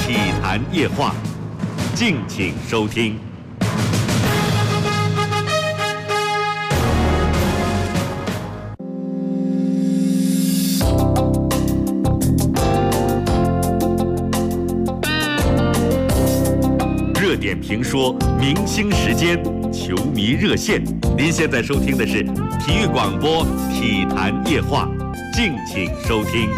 体坛夜话，敬请收听。热点评说，明星时间，球迷热线。您现在收听的是体育广播《体坛夜话》，敬请收听。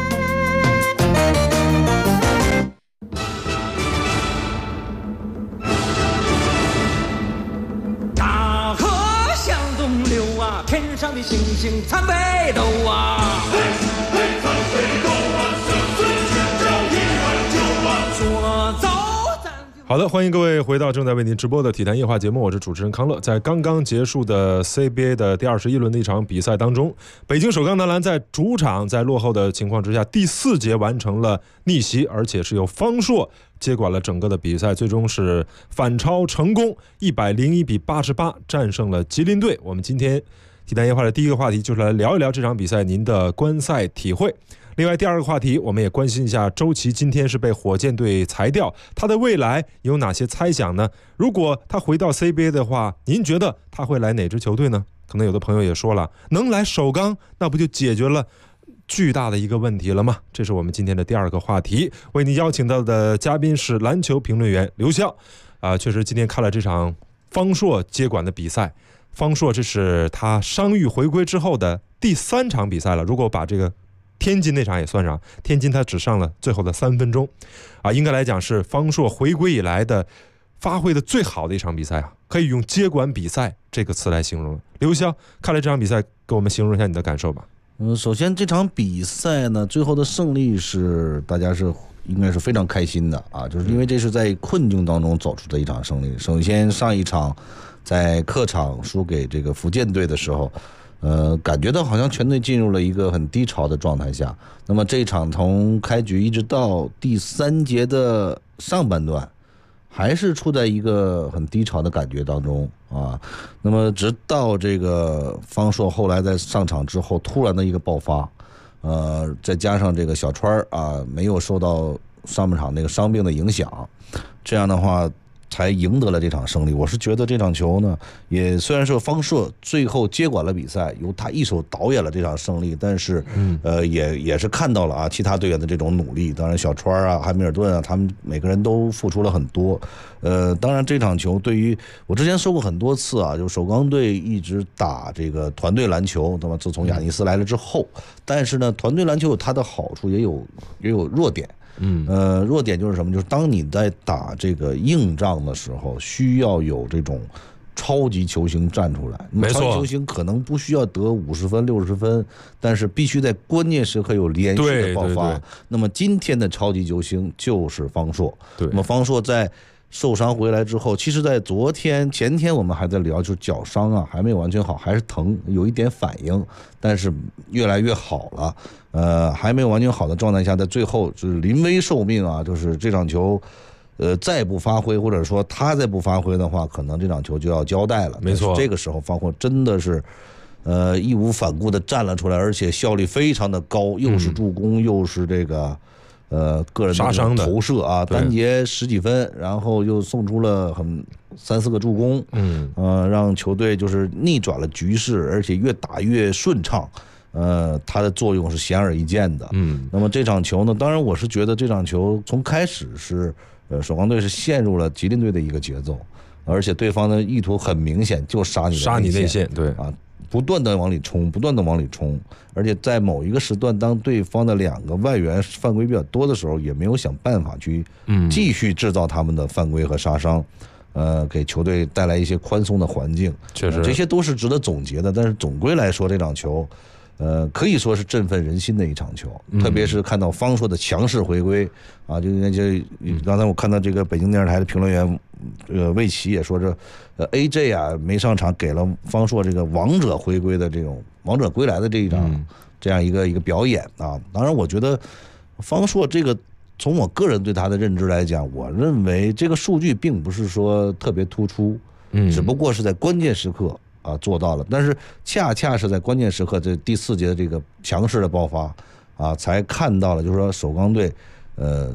大河向东流啊，天上的星星参北斗啊。嘿，嘿，参北斗啊，生死之交一碗酒啊，说走。 好的，欢迎各位回到正在为您直播的体坛夜话节目，我是主持人康乐。在刚刚结束的 CBA 的第21轮的一场比赛当中，北京首钢男篮在主场在落后的情况之下，第4节完成了逆袭，而且是由方硕接管了整个的比赛，最终是反超成功，101比88战胜了吉林队。我们今天体坛夜话的第一个话题就是来聊一聊这场比赛您的观赛体会。另外第二个话题，我们也关心一下周琦今天是被火箭队裁掉，他的未来有哪些猜想呢？如果他回到 CBA 的话，您觉得他会来哪支球队呢？可能有的朋友也说了，能来首钢，那不就解决了巨大的一个问题了吗？这是我们今天的第二个话题。为您邀请到的嘉宾是篮球评论员刘潇。确实今天看了这场方硕接管的比赛，方硕这是他伤愈回归之后的第3场比赛了，如果把这个天津那场也算上，天津他只上了最后的3分钟，应该来讲是方硕回归以来的发挥的最好的一场比赛啊，可以用接管比赛这个词来形容了。刘潇，看了这场比赛，给我们形容一下你的感受吧。 首先这场比赛呢，最后的胜利是大家是应该是非常开心的啊，就是因为这是在困境当中走出的一场胜利。首先上一场在客场输给这个福建队的时候，感觉到好像全队进入了一个很低潮的状态下。那么这一场从开局一直到第3节的上半段，还是处在一个很低潮的感觉当中啊。那么直到这个方硕后来在上场之后突然的一个爆发，再加上这个小川啊没有受到上半场那个伤病的影响，这样的话才赢得了这场胜利。我是觉得这场球呢，也虽然说方硕最后接管了比赛，由他一手导演了这场胜利，但是也是看到了啊其他队员的这种努力。当然小川啊、汉密尔顿啊，他们每个人都付出了很多。当然这场球对于我之前说过很多次啊，就是首钢队一直打这个团队篮球，那么自从亚尼斯来了之后，但是呢，团队篮球有它的好处，也有弱点。弱点就是什么？就是当你在打这个硬仗的时候，需要有这种超级球星站出来。 没错， 超级球星可能不需要得50分、60分，但是必须在关键时刻有连续的爆发。对。那么今天的超级球星就是方硕。对。那么方硕在受伤回来之后，其实在前天我们还在聊，就是脚伤啊，还没有完全好，还是疼，有一点反应，但是越来越好了。还没有完全好的状态下，在最后就是临危受命啊，就是这场球再不发挥，或者说他再不发挥的话，可能这场球就要交代了。没错，这个时候方硕真的是义无反顾的站了出来，而且效率非常的高，又是助攻，又是这个个人的投射啊，单节10几分，然后又送出了3、4个助攻，让球队就是逆转了局势，而且越打越顺畅。它的作用是显而易见的。那么这场球呢，当然我是觉得这场球从开始是首钢队是陷入了吉林队的一个节奏，而且对方的意图很明显，就杀你内线，对啊，不断的往里冲，而且在某一个时段，当对方的2个外援犯规比较多的时候，也没有想办法去继续制造他们的犯规和杀伤。给球队带来一些宽松的环境，确实，这些都是值得总结的。但是总归来说，这场球可以说是振奋人心的一场球，特别是看到方硕的强势回归啊，就刚才我看到这个北京电视台的评论员魏奇也说，这AJ 啊没上场，给了方硕这个王者回归的这种王者归来的这样一个表演啊。当然，我觉得方硕这个从我个人对他的认知来讲，我认为这个数据并不是说特别突出，只不过是在关键时刻做到了，但是恰恰是在关键时刻，这第4节的这个强势的爆发才看到了，就是说首钢队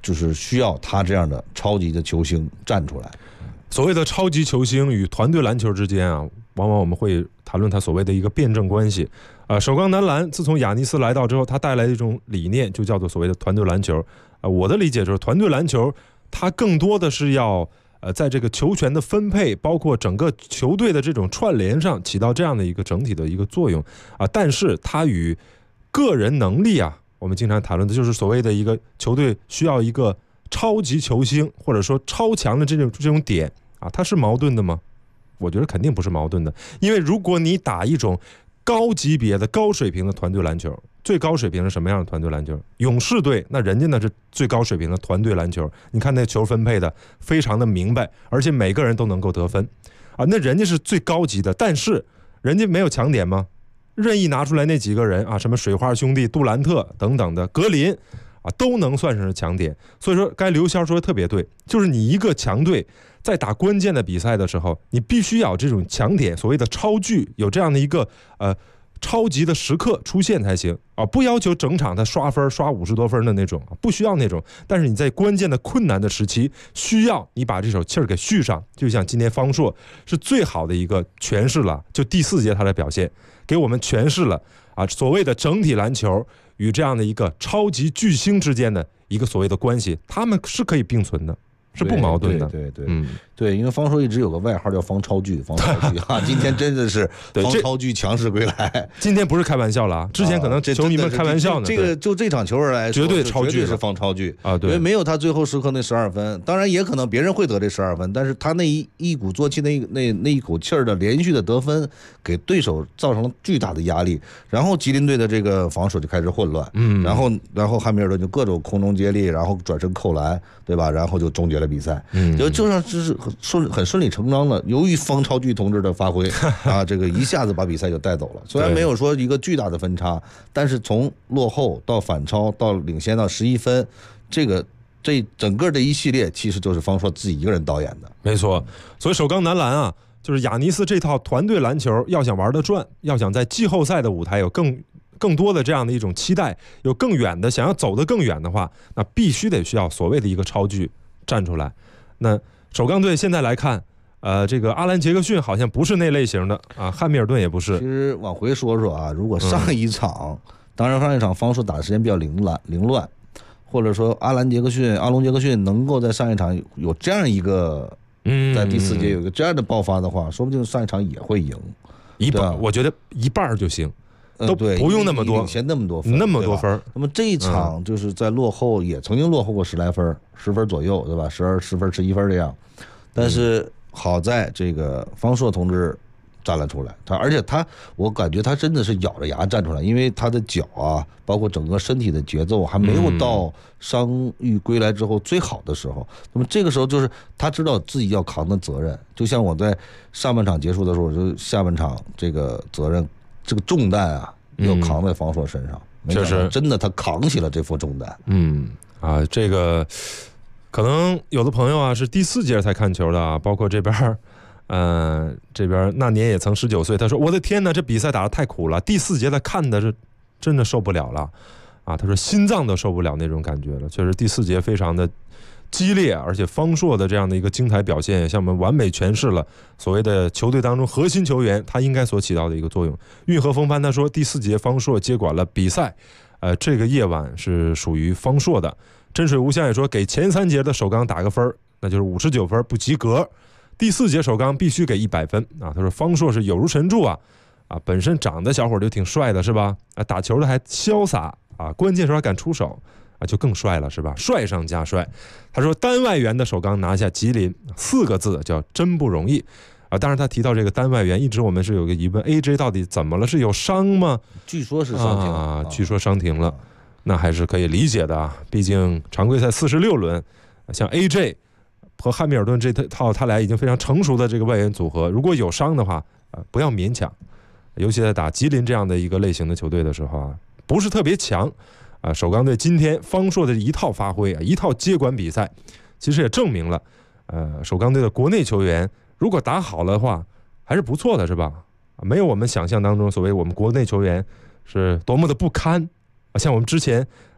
就是需要他这样的超级的球星站出来。 所谓的超级球星与团队篮球之间啊，往往我们会谈论他所谓的一个辩证关系。首钢男篮自从亚尼斯来到之后，他带来的一种理念就叫做所谓的团队篮球。我的理解就是团队篮球，它更多的是要在这个球权的分配，包括整个球队的这种串联上起到这样的一个整体的一个作用啊。但是它与个人能力啊，我们经常谈论的就是所谓的一个球队需要一个超级球星或者说超强的这种点啊，它是矛盾的吗？我觉得肯定不是矛盾的，因为如果你打一种高级别的高水平的团队篮球，最高水平是什么样的团队篮球？勇士队那人家那是最高水平的团队篮球，你看那球分配的非常的明白，而且每个人都能够得分啊，那人家是最高级的，但是人家没有强点吗？任意拿出来那几个人啊，什么水花兄弟、杜兰特等等的，格林啊，都能算上是强点。所以说该刘潇说的特别对，就是你一个强队在打关键的比赛的时候，你必须要有这种强点，所谓的超巨，有这样的一个超级的时刻出现才行啊！不要求整场他刷分刷50多分的那种，不需要那种。但是你在关键的困难的时期，需要你把这手气儿给续上。就像今天方硕是最好的一个诠释了，就第4节他的表现，给我们诠释了啊所谓的整体篮球与这样的一个超级巨星之间的一个所谓的关系，他们是可以并存的。是不矛盾的， 对，因为方硕一直有个外号叫方超巨啊，今天真的是方超巨强势归来， 今天不是开玩笑了啊，之前可能球迷们开玩笑呢， 这个就这场球来说， 绝对超巨， 绝对是方超巨啊，对， 因为没有他最后时刻那12分，当然也可能别人会得这12分，但是他那一鼓作气那一口气儿的连续的得分，给对手造成了巨大的压力，然后吉林队的这个防守就开始混乱，然后汉密尔顿就各种空中接力，然后转身扣篮，对吧？然后就终结了比赛，就像是很顺理成章的，由于方超巨同志的发挥啊，这个一下子把比赛就带走了。虽然没有说一个巨大的分差，但是从落后到反超到领先到11分，这整个的一系列其实就是方硕自己一个人导演的。 没错，所以首钢男篮啊，就是亚尼斯这套团队篮球要想玩得转，要想在季后赛的舞台有更多的这样的一种期待，有更远的想要走得更远的话，那必须得需要所谓的一个超巨站出来。那首钢队现在来看，这个阿兰杰克逊好像不是那类型的啊，汉密尔顿也不是。 其实往回说说啊，如果上一场，当然上一场方硕打的时间比较凌乱，或者说阿龙杰克逊能够在上一场有这样一个，在第4节有一个这样的爆发的话，说不定上一场也会赢一半，我觉得一半就行。都不用那么多， 领先那么多分， 那么多分。 那么这一场就是在落后，也曾经落后过10来分，10分左右，对吧？10分、11分这样。但是好在这个方硕同志站了出来，而且我感觉他真的是咬着牙站出来，因为他的脚啊，包括整个身体的节奏还没有到伤愈归来之后最好的时候。那么这个时候就是他知道自己要扛的责任，就像我在上半场结束的时候，我就下半场这个责任。这个重担啊，要扛在方硕身上， 确实， 真的他扛起了这副重担。 这个可能有的朋友啊是第4节才看球的啊，包括这边那年也曾19岁，他说：“我的天哪，这比赛打得太苦了，第4节他看的是真的受不了了啊！”他说心脏都受不了那种感觉了，确实第4节非常的激烈，而且方硕的这样的一个精彩表现，也向我们完美诠释了所谓的球队当中核心球员他应该所起到的一个作用。运河风帆他说，第4节方硕接管了比赛，这个夜晚是属于方硕的。真水无香也说，给前3节的首钢打个分，那就是59分，不及格。第4节首钢必须给100分啊！他说方硕是有如神助啊，本身长得小伙就挺帅的是吧？打球的还潇洒啊，关键时候还敢出手。就更帅了是吧？帅上加帅。他说单外援的首钢拿下吉林4个字叫真不容易啊！当然他提到这个单外援，一直我们是有个疑问 ，AJ 到底怎么了？是有伤吗？ 据说是伤停啊，据说伤停了，那还是可以理解的啊。毕竟常规赛46轮，像 AJ 和汉密尔顿这套他俩已经非常成熟的这个外援组合，如果有伤的话，不要勉强，尤其在打吉林这样的一个类型的球队的时候啊，不是特别强。首钢队今天方硕的一套发挥啊，一套接管比赛，其实也证明了，首钢队的国内球员如果打好了的话，还是不错的，是吧？没有我们想象当中所谓我们国内球员是多么的不堪啊，像我们之前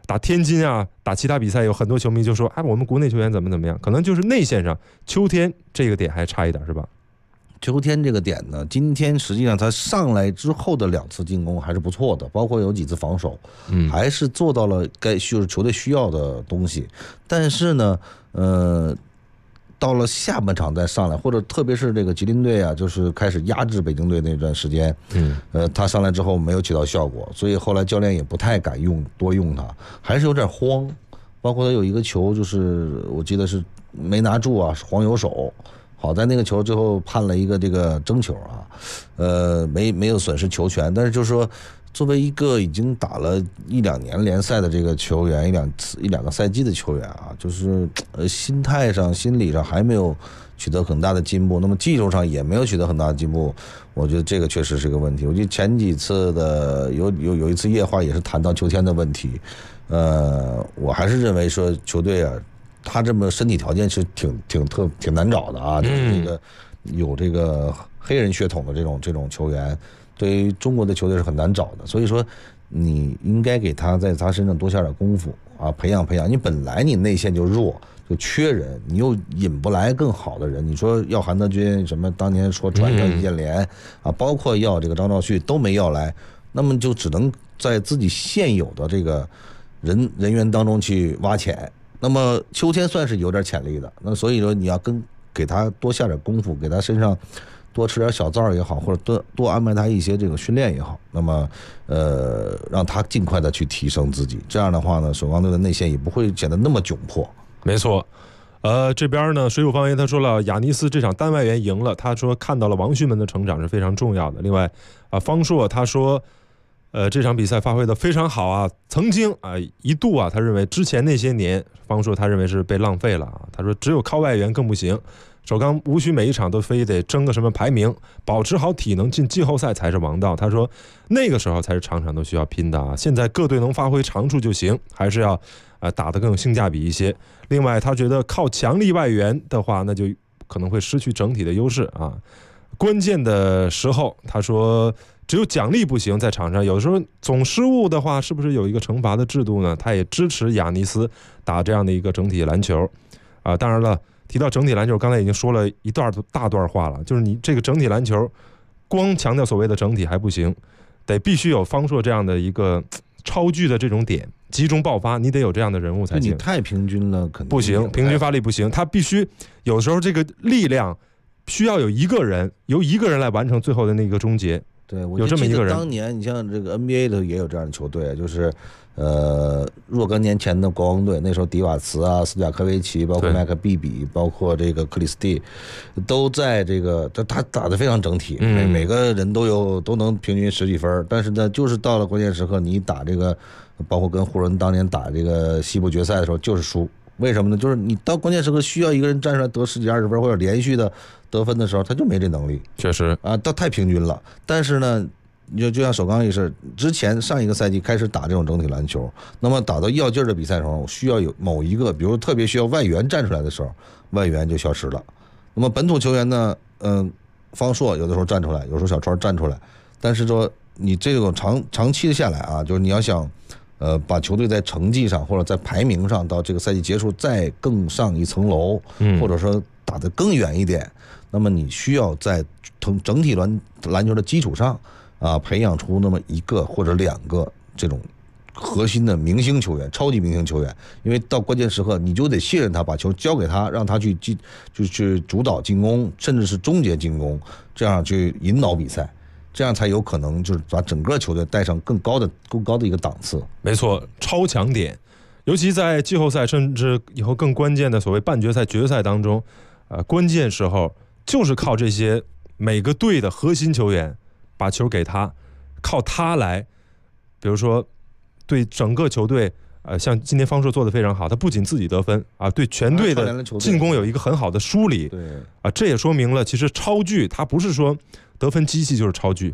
打天津啊，打其他比赛，有很多球迷就说，我们国内球员怎么样，可能就是内线上秋天这个点还差一点，是吧？ 秋天这个点呢，今天实际上他上来之后的2次进攻还是不错的，包括有几次防守，还是做到了就是球队需要的东西。但是呢，到了下半场再上来，或者特别是这个吉林队啊，就是开始压制北京队那段时间，他上来之后没有起到效果，所以后来教练也不太敢多用他，还是有点慌。包括他有一个球，就是我记得是没拿住啊，黄油手。好在那个球最后判了一个这个争球啊，没有损失球权，但是就是说，作为一个已经打了1-2年联赛的这个球员，一两个赛季的球员啊，就是心态上、心理上还没有取得很大的进步，那么技术上也没有取得很大的进步，我觉得这个确实是个问题。我觉得前几次的有一次夜话也是谈到秋天的问题，我还是认为说球队啊。他这么身体条件是挺难找的啊，就是这个有这个黑人血统的这种球员，对于中国的球队是很难找的。所以说，你应该给他在他身上多下点功夫啊，培养。你本来你内线就弱，就缺人，你又引不来更好的人。你说要韩德君，什么当年说传承易建联啊，包括要这个张兆旭都没要来，那么就只能在自己现有的这个人员当中去挖潜。那么秋天算是有点潜力的，那所以说你要给他多下点功夫，给他身上多吃点小灶也好，或者多安排他一些这个训练也好，那么让他尽快的去提升自己，这样的话呢，首钢队的内线也不会显得那么窘迫。 没错，这边呢水谷方言他说了，亚尼斯这场单外援赢了，他说看到了王旭们的成长是非常重要的。另外方硕他说。这场比赛发挥的非常好啊！曾经一度他认为之前那些年，方硕他认为是被浪费了啊。他说只有靠外援更不行，首钢无需每一场都非得争个什么排名，保持好体能进季后赛才是王道。他说那个时候才是场场都需要拼的啊！现在各队能发挥长处就行，还是要打得更有性价比一些。另外，他觉得靠强力外援的话，那就可能会失去整体的优势啊。关键的时候，他说。只有奖励不行，在场上有时候总失误的话，是不是有一个惩罚的制度呢？他也支持亚尼斯打这样的一个整体篮球当然了，提到整体篮球，刚才已经说了一大段话了，就是你这个整体篮球光强调所谓的整体还不行，得必须有方硕这样的一个超巨的这种点，集中爆发，你得有这样的人物才行。 你太平均了，肯定不行，平均发力不行，他必须有时候这个力量需要由一个人来完成最后的那个终结。 对，我有这么一个人。 当年你像这个 NBA 的也有这样的球队，就是若干年前的国王队，那时候迪瓦茨啊、斯贾科维奇，包括麦克毕比，包括这个克里斯蒂，都在这个他打得非常整体，每个人都能平均10几分，但是呢，就是到了关键时刻，你打这个，包括跟湖人当年打这个西部决赛的时候，就是输。为什么呢？就是你到关键时刻需要一个人站出来得10几20分或者连续的得分的时候，他就没这能力。 确实啊，他太平均了。但是呢，就像首钢也是，之前上一个赛季开始打这种整体篮球，那么打到要劲儿的比赛的时候，需要有某一个，比如特别需要外援站出来的时候，外援就消失了。那么本土球员呢，方硕有的时候站出来，有时候小川站出来，但是说你这种长期的下来啊，就是你要想。把球队在成绩上或者在排名上到这个赛季结束再更上一层楼，或者说打得更远一点，那么你需要在整体篮球的基础上培养出那么1个或者2个这种核心的明星球员、超级明星球员，因为到关键时刻你就得信任他，把球交给他，让他去主导进攻，甚至是终结进攻，这样去引导比赛。这样才有可能就是把整个球队带上更高的一个档次。 没错，超强点，尤其在季后赛甚至以后更关键的所谓半决赛、决赛当中，关键时候就是靠这些每个队的核心球员把球给他，靠他来，比如说对整个球队。像今天方硕做得非常好，他不仅自己得分对全队的进攻有一个很好的梳理。 对这也说明了其实超巨它不是说得分机器就是超巨，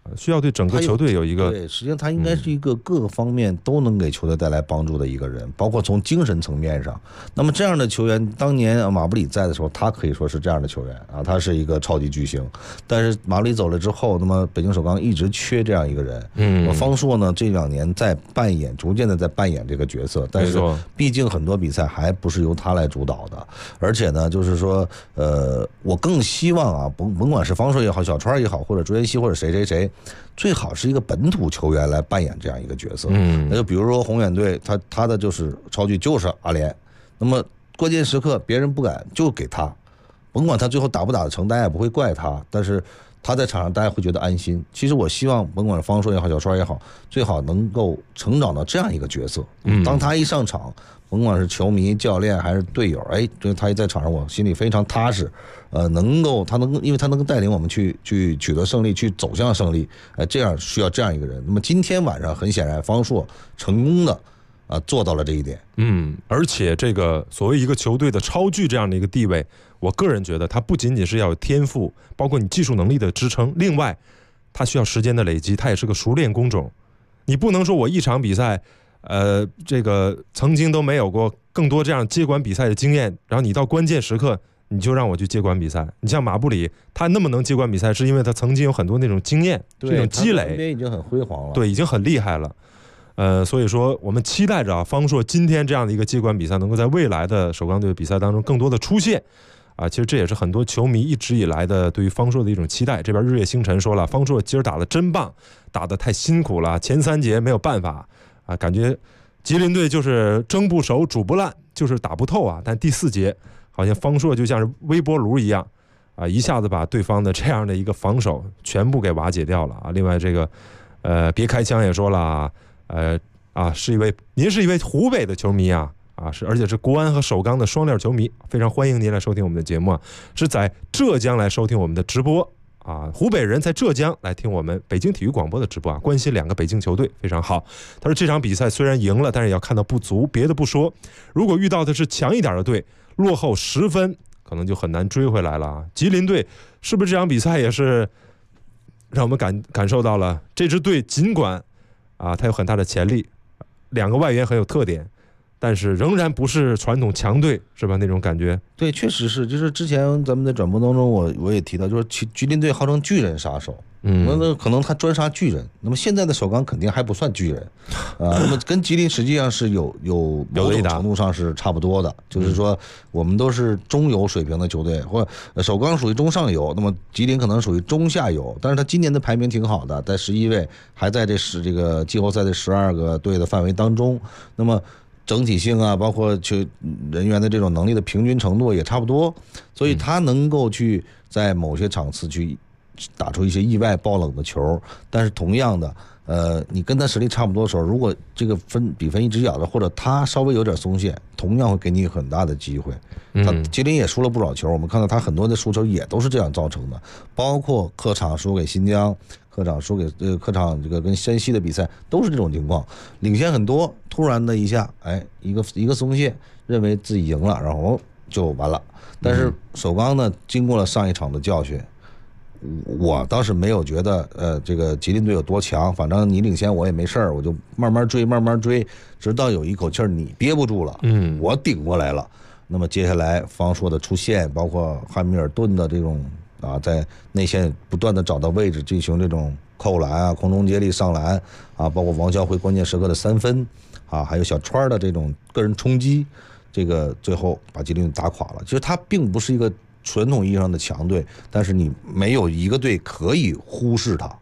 需要对整个球队有一个对，实际上他应该是一个各个方面都能给球队带来帮助的一个人，包括从精神层面上。那么这样的球员，当年马布里在的时候，他可以说是这样的球员啊，他是一个超级巨星。但是马布里走了之后，那么北京首钢一直缺这样一个人。方硕呢，这2年逐渐的在扮演这个角色，但是毕竟很多比赛还不是由他来主导的，而且呢，就是说，我更希望啊，甭管是方硕也好，小川也好，或者朱彦西或者谁。最好是一个本土球员来扮演这样一个角色。那就比如说宏远队，他的就是超巨就是阿联，那么关键时刻别人不敢就给他，甭管他最后打不打得成，大家也不会怪他，但是他在场上大家会觉得安心。其实我希望甭管方硕也好，小川也好，最好能够成长到这样一个角色。当他一上场，甭管是球迷、教练还是队友，就是他一在场上，我心里非常踏实。因为他能够带领我们去取得胜利，去走向胜利。这样需要这样一个人。那么今天晚上很显然，方硕成功的做到了这一点。 而且这个所谓一个球队的超巨这样的一个地位，我个人觉得他不仅仅是要有天赋，包括你技术能力的支撑，另外他需要时间的累积，他也是个熟练工种。你不能说我一场比赛这个曾经都没有过更多这样接管比赛的经验，然后你到关键时刻你就让我去接管比赛。你像马布里，他那么能接管比赛，是因为他曾经有很多那种经验，这种积累， 已经很辉煌了， 对，已经很厉害了。所以说我们期待着方硕今天这样的一个接管比赛，能够在未来的首钢队比赛当中更多的出现。其实这也是很多球迷一直以来的对于方硕的一种期待。这边日月星辰说了，方硕今儿打得真棒，打得太辛苦了，前3节没有办法感觉吉林队就是蒸不熟煮不烂，就是打不透但第4节好像方硕就像是微波炉一样一下子把对方的这样的一个防守全部给瓦解掉了另外这个别开枪也说了您是一位湖北的球迷是，而且是国安和首钢的双料球迷，非常欢迎您来收听我们的节目是在浙江来收听我们的直播湖北人在浙江来听我们北京体育广播的直播关心2个北京球队非常好。他说这场比赛虽然赢了，但是也要看到不足，别的不说，如果遇到的是强一点的队，落后10分可能就很难追回来了吉林队是不是这场比赛也是让我们感受到了这支队尽管它有很大的潜力，2个外援很有特点，但是仍然不是传统强队，是吧？那种感觉。 对，确实是，就是之前咱们在转播当中我也提到，就是吉林队号称巨人杀手，那可能他专杀巨人，那么现在的首钢肯定还不算巨人，那么跟吉林实际上是有某种程度上是差不多的，就是说我们都是中游水平的球队，或者首钢属于中上游，那么吉林可能属于中下游，但是他今年的排名挺好的，在11位，还在这个季后赛的12个队的范围当中，那么整体性包括人员的这种能力的平均程度也差不多，所以他能够去在某些场次去打出一些意外爆冷的球。但是同样的你跟他实力差不多的时候，如果这个比分一直咬着，或者他稍微有点松懈，同样会给你很大的机会。吉林也输了不少球，我们看到他很多的输球也都是这样造成的，包括客场输给新疆，客场输给客场这个跟山西的比赛都是这种情况，领先很多，突然的一下一个松懈，认为自己赢了，然后就完了。但是首钢呢，经过了上一场的教训，我倒是没有觉得这个吉林队有多强，反正你领先我也没事儿，我就慢慢追，直到有一口气你憋不住了，我顶过来了。那么接下来方硕的出现，包括汉密尔顿的这种在内线不断的找到位置进行这种扣篮空中接力上篮包括王啸辉关键时刻的3分还有小川的这种个人冲击，这个最后把吉林打垮了。其实他并不是一个传统意义上的强队，但是你没有一个队可以忽视他。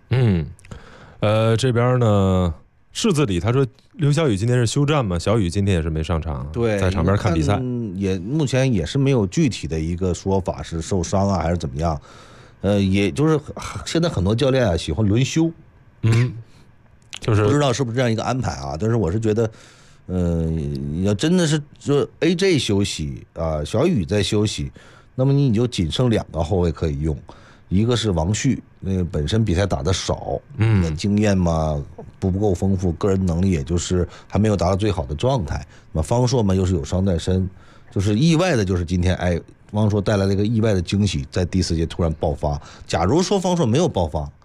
这边呢柿子里他说刘晓宇今天是休战嘛，小宇今天也是没上场， 对， 在场边看比赛， 目前也是没有具体的一个说法是受伤还是怎么样，也就是现在很多教练喜欢轮休，就是不知道是不是这样一个安排但是我是觉得，要真的是就 AJ 休息小宇在休息，那么你就仅剩2个后卫可以用。一个是王旭，本身比赛打得少，经验嘛不够丰富，个人能力也就是还没有达到最好的状态。那么方硕嘛又是有伤在身，就是意外的，就是今天方硕带来了一个意外的惊喜，在第4节突然爆发。假如说方硕没有爆发，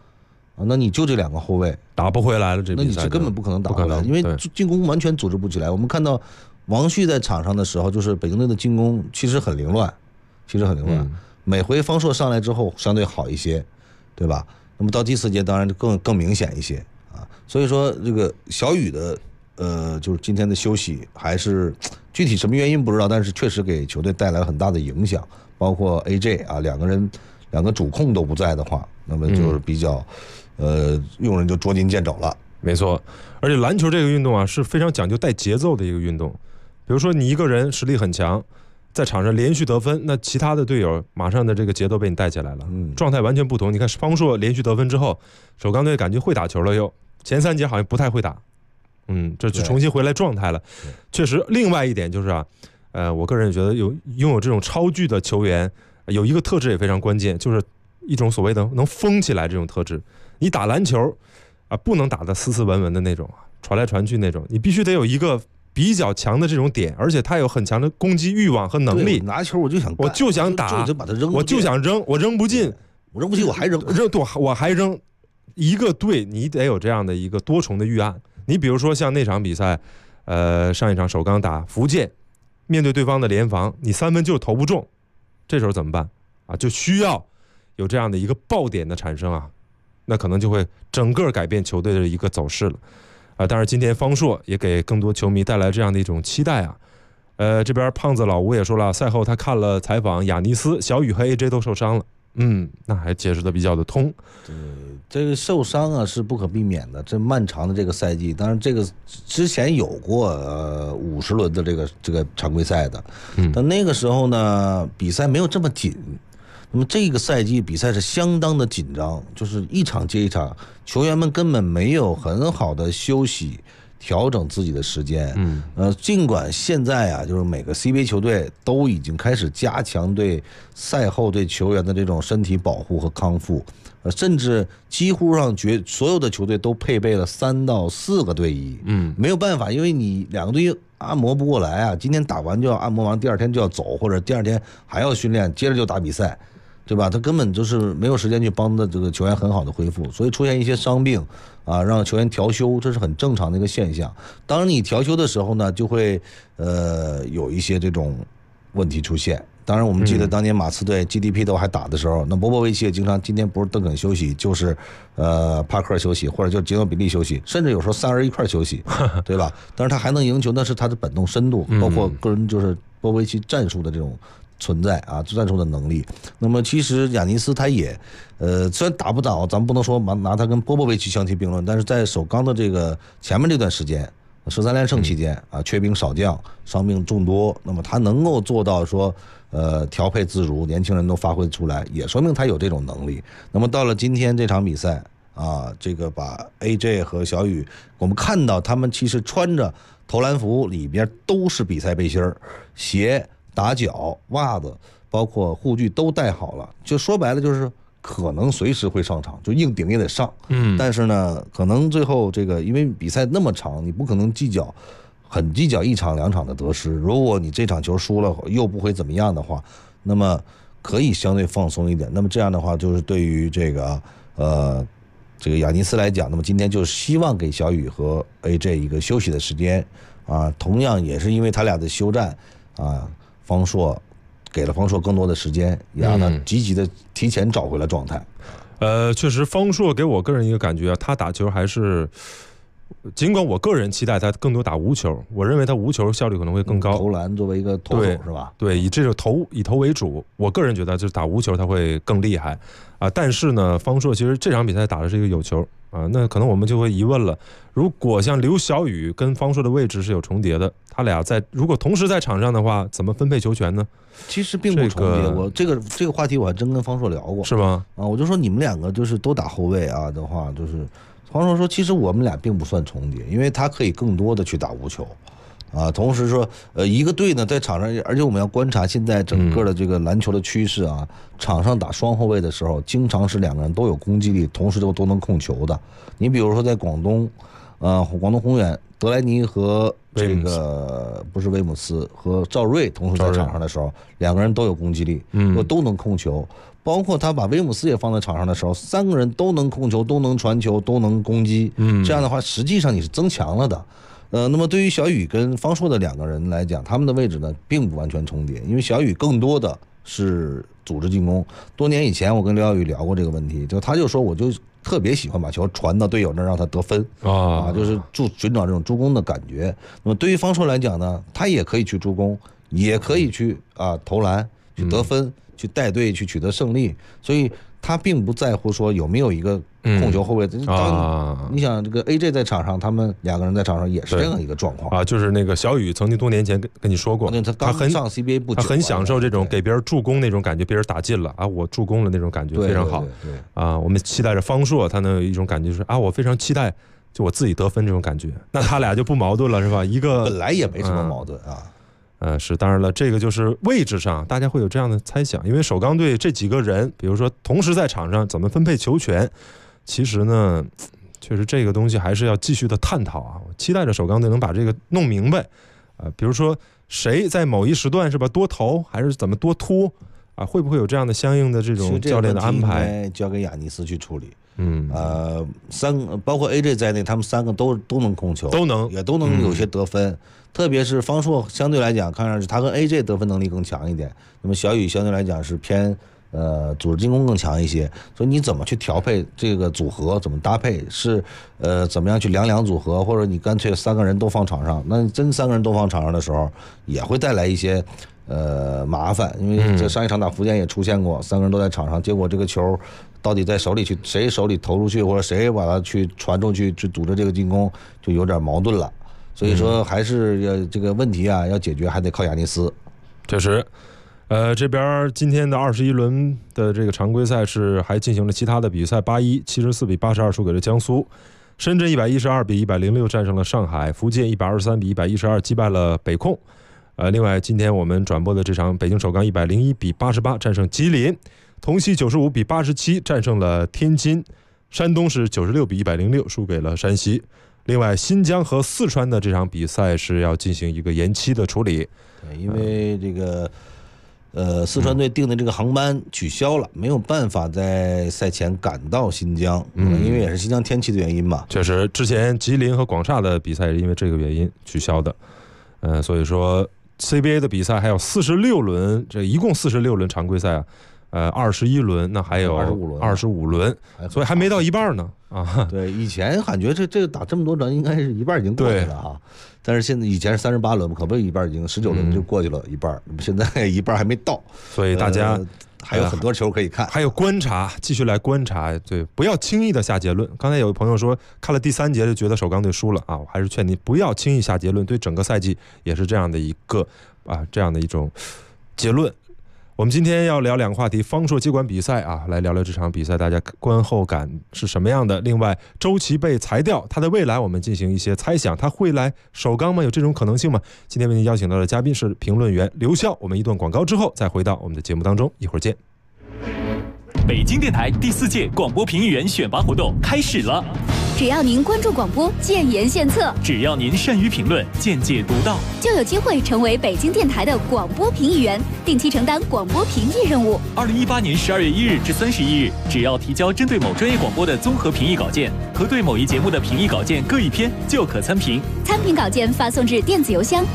那你就这2个后卫打不回来了，这比赛那你是根本不可能打回来，因为进攻完全组织不起来。我们看到王旭在场上的时候，就是北京队的进攻其实很凌乱，每回方硕上来之后相对好一些，对吧？那么到第4节当然更明显一些啊。所以说这个小雨的就是今天的休息还是具体什么原因不知道，但是确实给球队带来了很大的影响。包括 AJ 啊，两个主控都不在的话，那么就是比较用人就捉襟见肘了。 没错，而且篮球这个运动啊是非常讲究带节奏的一个运动。比如说你一个人实力很强，在场上连续得分，那其他的队友马上的这个节奏被你带起来了，状态完全不同。你看方硕连续得分之后，首钢队感觉会打球了又，前3节好像不太会打，这就重新回来状态了。确实，另外一点就是啊，我个人也觉得拥有这种超巨的球员，有一个特质也非常关键，就是一种所谓的能疯起来这种特质。你打篮球啊，不能打得斯斯文文的那种，传来传去那种，你必须得有一个比较强的这种点，而且他有很强的攻击欲望和能力。 拿球我就想打， 就把它扔， 我就想扔，我扔不进， 我扔不进我还扔， 我还扔。一个队你得有这样的一个多重的预案。你比如说像那场比赛，上一场首钢打福建，面对对方的联防，你3分就投不中，这时候怎么办啊？就需要有这样的一个爆点的产生啊，那可能就会整个改变球队的一个走势了。当然今天方硕也给更多球迷带来这样的一种期待啊。这边胖子老吴也说了，赛后他看了采访，亚尼斯、小雨和 AJ 都受伤了。那还解释的比较的通。 对，这个受伤啊是不可避免的。这漫长的这个赛季，当然这个之前有过50轮的这个常规赛的，但那个时候呢比赛没有这么紧。那么这个赛季比赛是相当的紧张，就是一场接一场，球员们根本没有很好的休息调整自己的时间。尽管现在啊，就是每个 CBA 球队都已经开始加强对赛后对球员的这种身体保护和康复，甚至几乎让所有的球队都配备了3到4个队医。没有办法，因为你2个队医按摩不过来啊，今天打完就要按摩完，第2天就要走，或者第2天还要训练，接着就打比赛。对吧？他根本就是没有时间去帮的这个球员很好的恢复，所以出现一些伤病啊，让球员调休，这是很正常的一个现象。当你调休的时候呢，就会有一些这种问题出现。当然，我们记得当年马刺队 GDP 都还打的时候，那波波维奇也经常今天不是邓肯休息，就是帕克休息，或者就吉诺比利休息，甚至有时候3人一块休息，对吧？但是他还能赢球，那是他的本动深度，包括个人就是波波维奇战术的这种存在啊，战术的能力。那么其实亚尼斯他也虽然打不倒，咱们不能说拿他跟波波维奇相提并论，但是在首钢的这个前面这段时间13连胜期间啊，缺兵少将，伤病众多，那么他能够做到说调配自如，年轻人都发挥出来，也说明他有这种能力。那么到了今天这场比赛啊，这个把 AJ 和小雨，我们看到他们其实穿着投篮服，里边都是比赛背心儿，鞋、打脚、袜子，包括护具都带好了，就说白了就是可能随时会上场，就硬顶也得上。但是呢，可能最后这个因为比赛那么长，你不可能很计较1场2场的得失。如果你这场球输了又不会怎么样的话，那么可以相对放松一点。那么这样的话，就是对于这个亚尼斯来讲，那么今天就希望给小雨和 AJ 一个休息的时间啊。同样也是因为他俩的休战啊，方硕给了方硕更多的时间，也让他积极的提前找回了状态。 确实，方硕给我个人一个感觉啊，他打球还是，尽管我个人期待他更多打无球，我认为他无球效率可能会更高。 投篮作为一个投手是吧？ 对，以这种以投为主，我个人觉得就是打无球他会更厉害啊。但是呢，方硕其实这场比赛打的是一个有球啊，那可能我们就会疑问了，如果像刘晓宇跟方硕的位置是有重叠的，他俩如果同时在场上的话，怎么分配球权呢？ 其实并不重叠。我这个话题我还真跟方硕聊过， 是吗？ 啊，我就说你们2个就是都打后卫啊的话，就是方硕说其实我们俩并不算重叠，因为他可以更多的去打无球。啊，同时说，一个队呢在场上，而且我们要观察现在整个的这个篮球的趋势啊，场上打双后卫的时候，经常是2个人都有攻击力，同时都能控球的。你比如说在广东宏远，德莱尼和这个不是威姆斯和赵睿同时在场上的时候，2个人都有攻击力，都能控球。 包括他把威姆斯也放在场上的时候，3个人都能控球，都能传球，都能攻击，这样的话实际上你是增强了的。那么对于小雨跟方硕的2个人来讲，他们的位置呢并不完全重叠，因为小雨更多的是组织进攻。多年以前我跟刘耀宇聊过这个问题，他就说我就特别喜欢把球传到队友那儿让他得分就是寻找这种助攻的感觉。那么对于方硕来讲呢，他也可以去助攻，也可以去投篮，去得分，去带队去取得胜利，所以他并不在乎说有没有一个控球后卫。你想这个 AJ 在场上，他们2个人在场上也是这样一个状况就是那个小雨曾经多年前跟你说过， 他刚上 CBA 不久， 他很享受这种给别人助攻那种感觉，别人打进了我助攻了那种感觉非常好。我们期待着方硕他能有一种感觉，就是我非常期待就我自己得分这种感觉。那他俩就不矛盾了是吧？一个本来也没什么矛盾是，当然了，这个就是位置上大家会有这样的猜想，因为首钢队这几个人，比如说同时在场上怎么分配球权，其实呢，确实这个东西还是要继续的探讨我期待着首钢队能把这个弄明白比如说谁在某一时段是吧多投，还是怎么多突会不会有这样的相应的这种教练的安排？ 交给亚尼斯去处理。包括 AJ 在内，他们3个都能控球，也都能有些得分。特别是方硕相对来讲，看上去他跟 AJ 得分能力更强一点。那么小雨相对来讲是偏组织进攻更强一些。所以你怎么去调配这个组合，怎么搭配，是怎么样去两组合，或者你干脆3个人都放场上，那真3个人都放场上的时候，也会带来一些麻烦。因为这上一场打福建也出现过，3个人都在场上，结果这个球到底在谁手里投出去，或者谁把它去传出去，去组织这个进攻，就有点矛盾了。所以说还是这个问题要解决，还得靠亚尼斯。 确实这边今天的21轮的这个常规赛是还进行了其他的比赛，81 74比82输给了江苏，深圳112比106战胜了上海，福建123比112击败了北控。另外今天我们转播的这场北京首钢101比88战胜吉林，同曦95比87战胜了天津，山东是96比106输给了山西。另外新疆和四川的这场比赛是要进行一个延期的处理， 对，因为这个四川队订的这个航班取消了，没有办法在赛前赶到新疆，因为也是新疆天气的原因嘛。 确实，之前吉林和广厦的比赛也是因为这个原因取消的，所以说 CBA 的比赛还有46轮，这一共46轮常规赛21轮，那还有25轮，所以还没到一半呢对，以前感觉这打这么多轮应该是一半已经过去了但是现在以前是38轮嘛，可不一半已经19轮就过去了一半，现在一半还没到， 所以大家还有很多球可以看， 还有观察，继续来观察，对，不要轻易的下结论。刚才有朋友说看了第3节就觉得首钢队输了我还是劝你不要轻易下结论，对整个赛季也是这样的一个这样的一种结论。我们今天要聊2个话题，方硕接管比赛来聊聊这场比赛大家观后感是什么样的。另外周琦被裁掉，他的未来我们进行一些猜想，他会来首钢吗？有这种可能性吗？今天为您邀请到的嘉宾是评论员刘笑，我们一段广告之后再回到我们的节目当中，一会儿见。 北京电台第4届广播评议员选拔活动开始了。 只要您关注广播，建言献策； 只要您善于评论，见解独到， 就有机会成为北京电台的广播评议员，定期承担广播评议任务。 2018年12月1日至31日，只要提交针对某专业广播的综合评议稿件和对某一节目的评议稿件各1篇，就可参评。 参评稿件发送至电子邮箱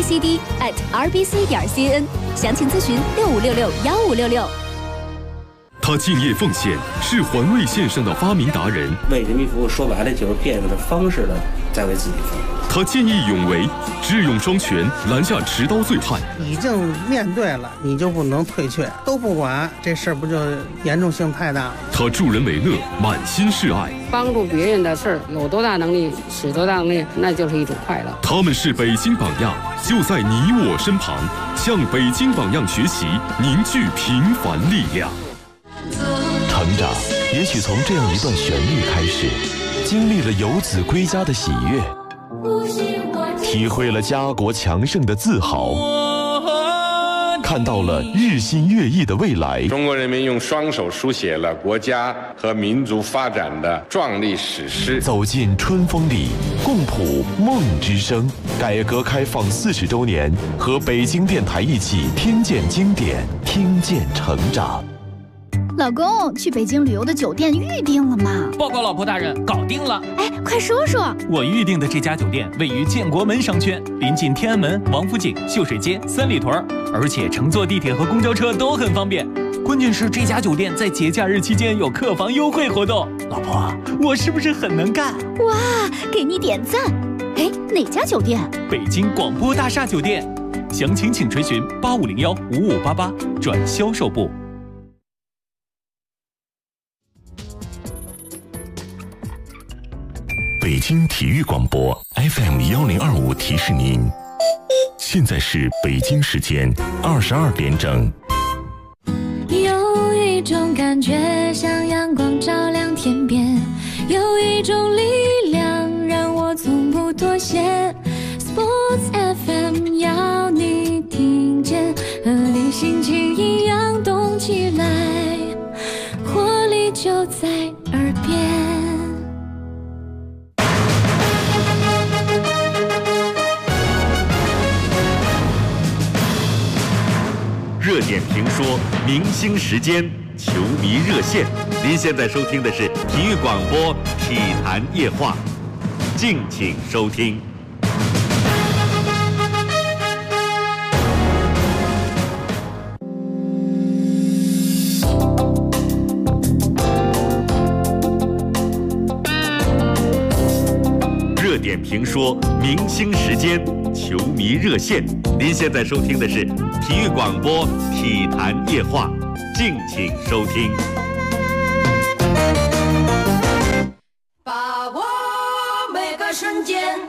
abcd@rbc.cn， 详情咨询65661566。 他敬业奉献，是环卫线上的发明达人。 为人民服务说白了就是变着方式的在为自己服务。 他见义勇为，智勇双全，拦下持刀醉汉。 已经面对了，你就不能退却，都不管，这事儿不就严重性太大了？ 他助人为乐，满心是爱。 帮助别人的事儿，有多大能力使多大能力，那就是一种快乐。 他们是北京榜样，就在你我身旁，向北京榜样学习，凝聚平凡力量。 成长也许从这样一段旋律开始，经历了游子归家的喜悦，体会了家国强盛的自豪，看到了日新月异的未来。 中国人民用双手书写了国家和民族发展的壮丽史诗。 走进春风里，共谱梦之声。改革开放40周年，和北京电台一起听见经典，听见成长。 老公，去北京旅游的酒店预定了吗？ 报告老婆大人，搞定了。 哎，快说说。 我预定的这家酒店位于建国门商圈，临近天安门、王府井、秀水街、三里屯，而且乘坐地铁和公交车都很方便。关键是这家酒店在节假日期间有客房优惠活动。老婆，我是不是很能干？ 哇，给你点赞。哎，哪家酒店？ 北京广播大厦酒店。详情请垂询8501-5588转销售部。 北京体育广播 FM1025提示您，现在是北京时间22点整。 有一种感觉像阳光照亮天边，有一种力量让我从不妥协。Sports FM 要你听见，和你心情一样动起来，活力就在耳边。 热点评说，明星时间，球迷热线。您现在收听的是体育广播《体坛夜话》，敬请收听。热点评说，明星时间，球迷热线。您现在收听的是体育广播《体坛夜话》，敬请收听。 把握每个瞬间。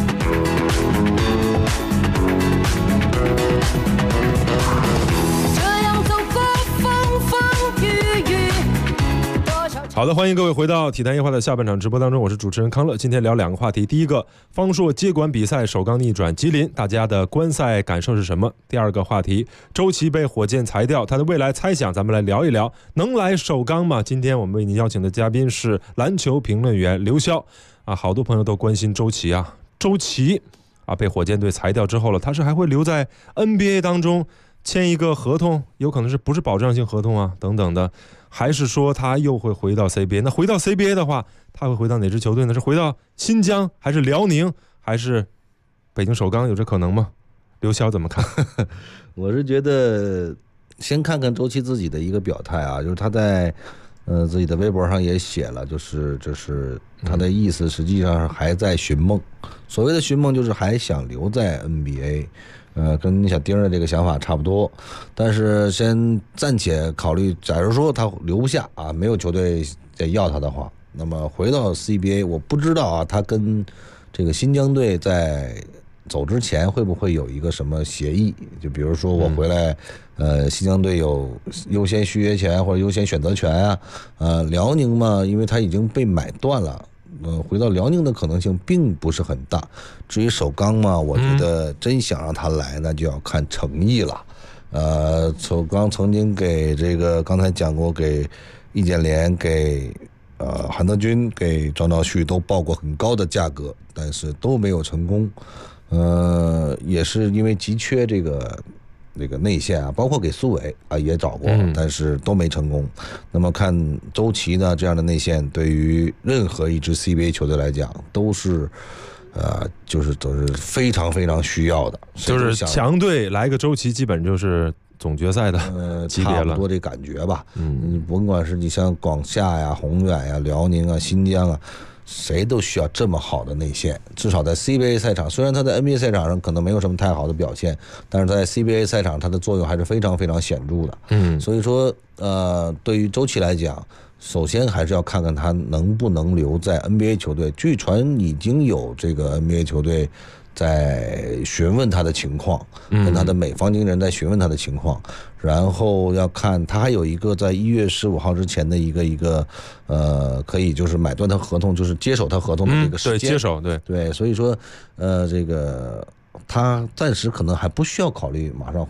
好的，欢迎各位回到体坛夜话的下半场直播当中，我是主持人康乐。今天聊两个话题，第一个，方硕接管比赛首钢逆转吉林，大家的观赛感受是什么？第二个话题，周琦被火箭裁掉，他的未来猜想，咱们来聊一聊，能来首钢吗？今天我们为您邀请的嘉宾是篮球评论员刘潇啊，好多朋友都关心周琦啊，周琦啊被火箭队裁掉之后了，他是还会留在 NBA 当中签一个合同，有可能是不是保障性合同啊等等的。还是说他又会回到 CBA？ 那回到 CBA 的话，他会回到哪支球队呢？是回到新疆，还是辽宁，还是北京首钢？有这可能吗？刘潇怎么看？ 我是觉得先看看周琦自己的一个表态啊，就是他在自己的微博上也写了，就是他的意思实际上还在寻梦。所谓的寻梦就是还想留在 NBA。跟小丁的这个想法差不多，但是先暂且考虑，假如说他留不下啊，没有球队再要他的话，那么回到 CBA， 我不知道啊，他跟这个新疆队在走之前会不会有一个什么协议？就比如说我回来，新疆队有优先续约权或者优先选择权啊，辽宁嘛，因为他已经被买断了。回到辽宁的可能性并不是很大。至于首钢嘛，我觉得真想让他来，那就要看诚意了。首钢曾经给这个刚才讲过，给易建联、给韩德君、给张兆旭都报过很高的价格，但是都没有成功。也是因为急缺这个内线啊，包括给苏伟啊也找过，但是都没成功。那么看周琦呢，这样的内线对于任何一支 CBA 球队来讲都是都是非常非常需要的。 就是强队来个周琦，基本就是总决赛的级别了， 差不多这感觉吧。你甭管是你像广厦呀、宏远呀、辽宁啊、新疆啊，谁都需要这么好的内线，至少在 CBA 赛场，虽然他在 NBA 赛场上可能没有什么太好的表现，但是在 CBA 赛场他的作用还是非常非常显著的。所以说对于周琦来讲，首先还是要看看他能不能留在 NBA 球队。据传已经有这个 NBA 球队在询问他的情况，跟他的美方经纪人在询问他的情况，然后要看他还有一个在1月15号之前的一个可以就是买断他合同，就是接手他合同的这个时间。 对，接手， 对，所以说这个他暂时可能还不需要考虑马上回来。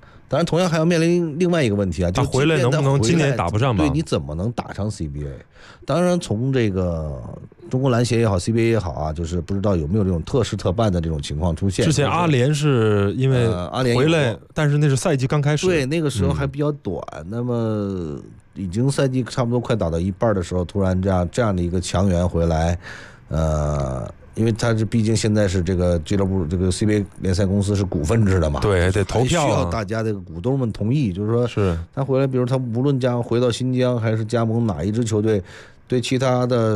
当然，同样还要面临另外一个问题啊， 他回来能不能今年打不上吧？ 对，你怎么能打上 CBA？ 当然，从这个中国篮协也好 ，CBA 也好啊，就是不知道有没有这种特事特办的这种情况出现。 之前阿联是因为阿联回来，但是那是赛季刚开始， 对，那个时候还比较短。那么已经赛季差不多快打到一半的时候，突然这样的一个强援回来，因为他是毕竟现在是这个俱乐部这个 CBA 联赛公司是股份制的嘛， 对，得投票， 需要大家这个股东们同意，就是说是他回来，比如他无论回到新疆还是加盟哪一支球队，对其他的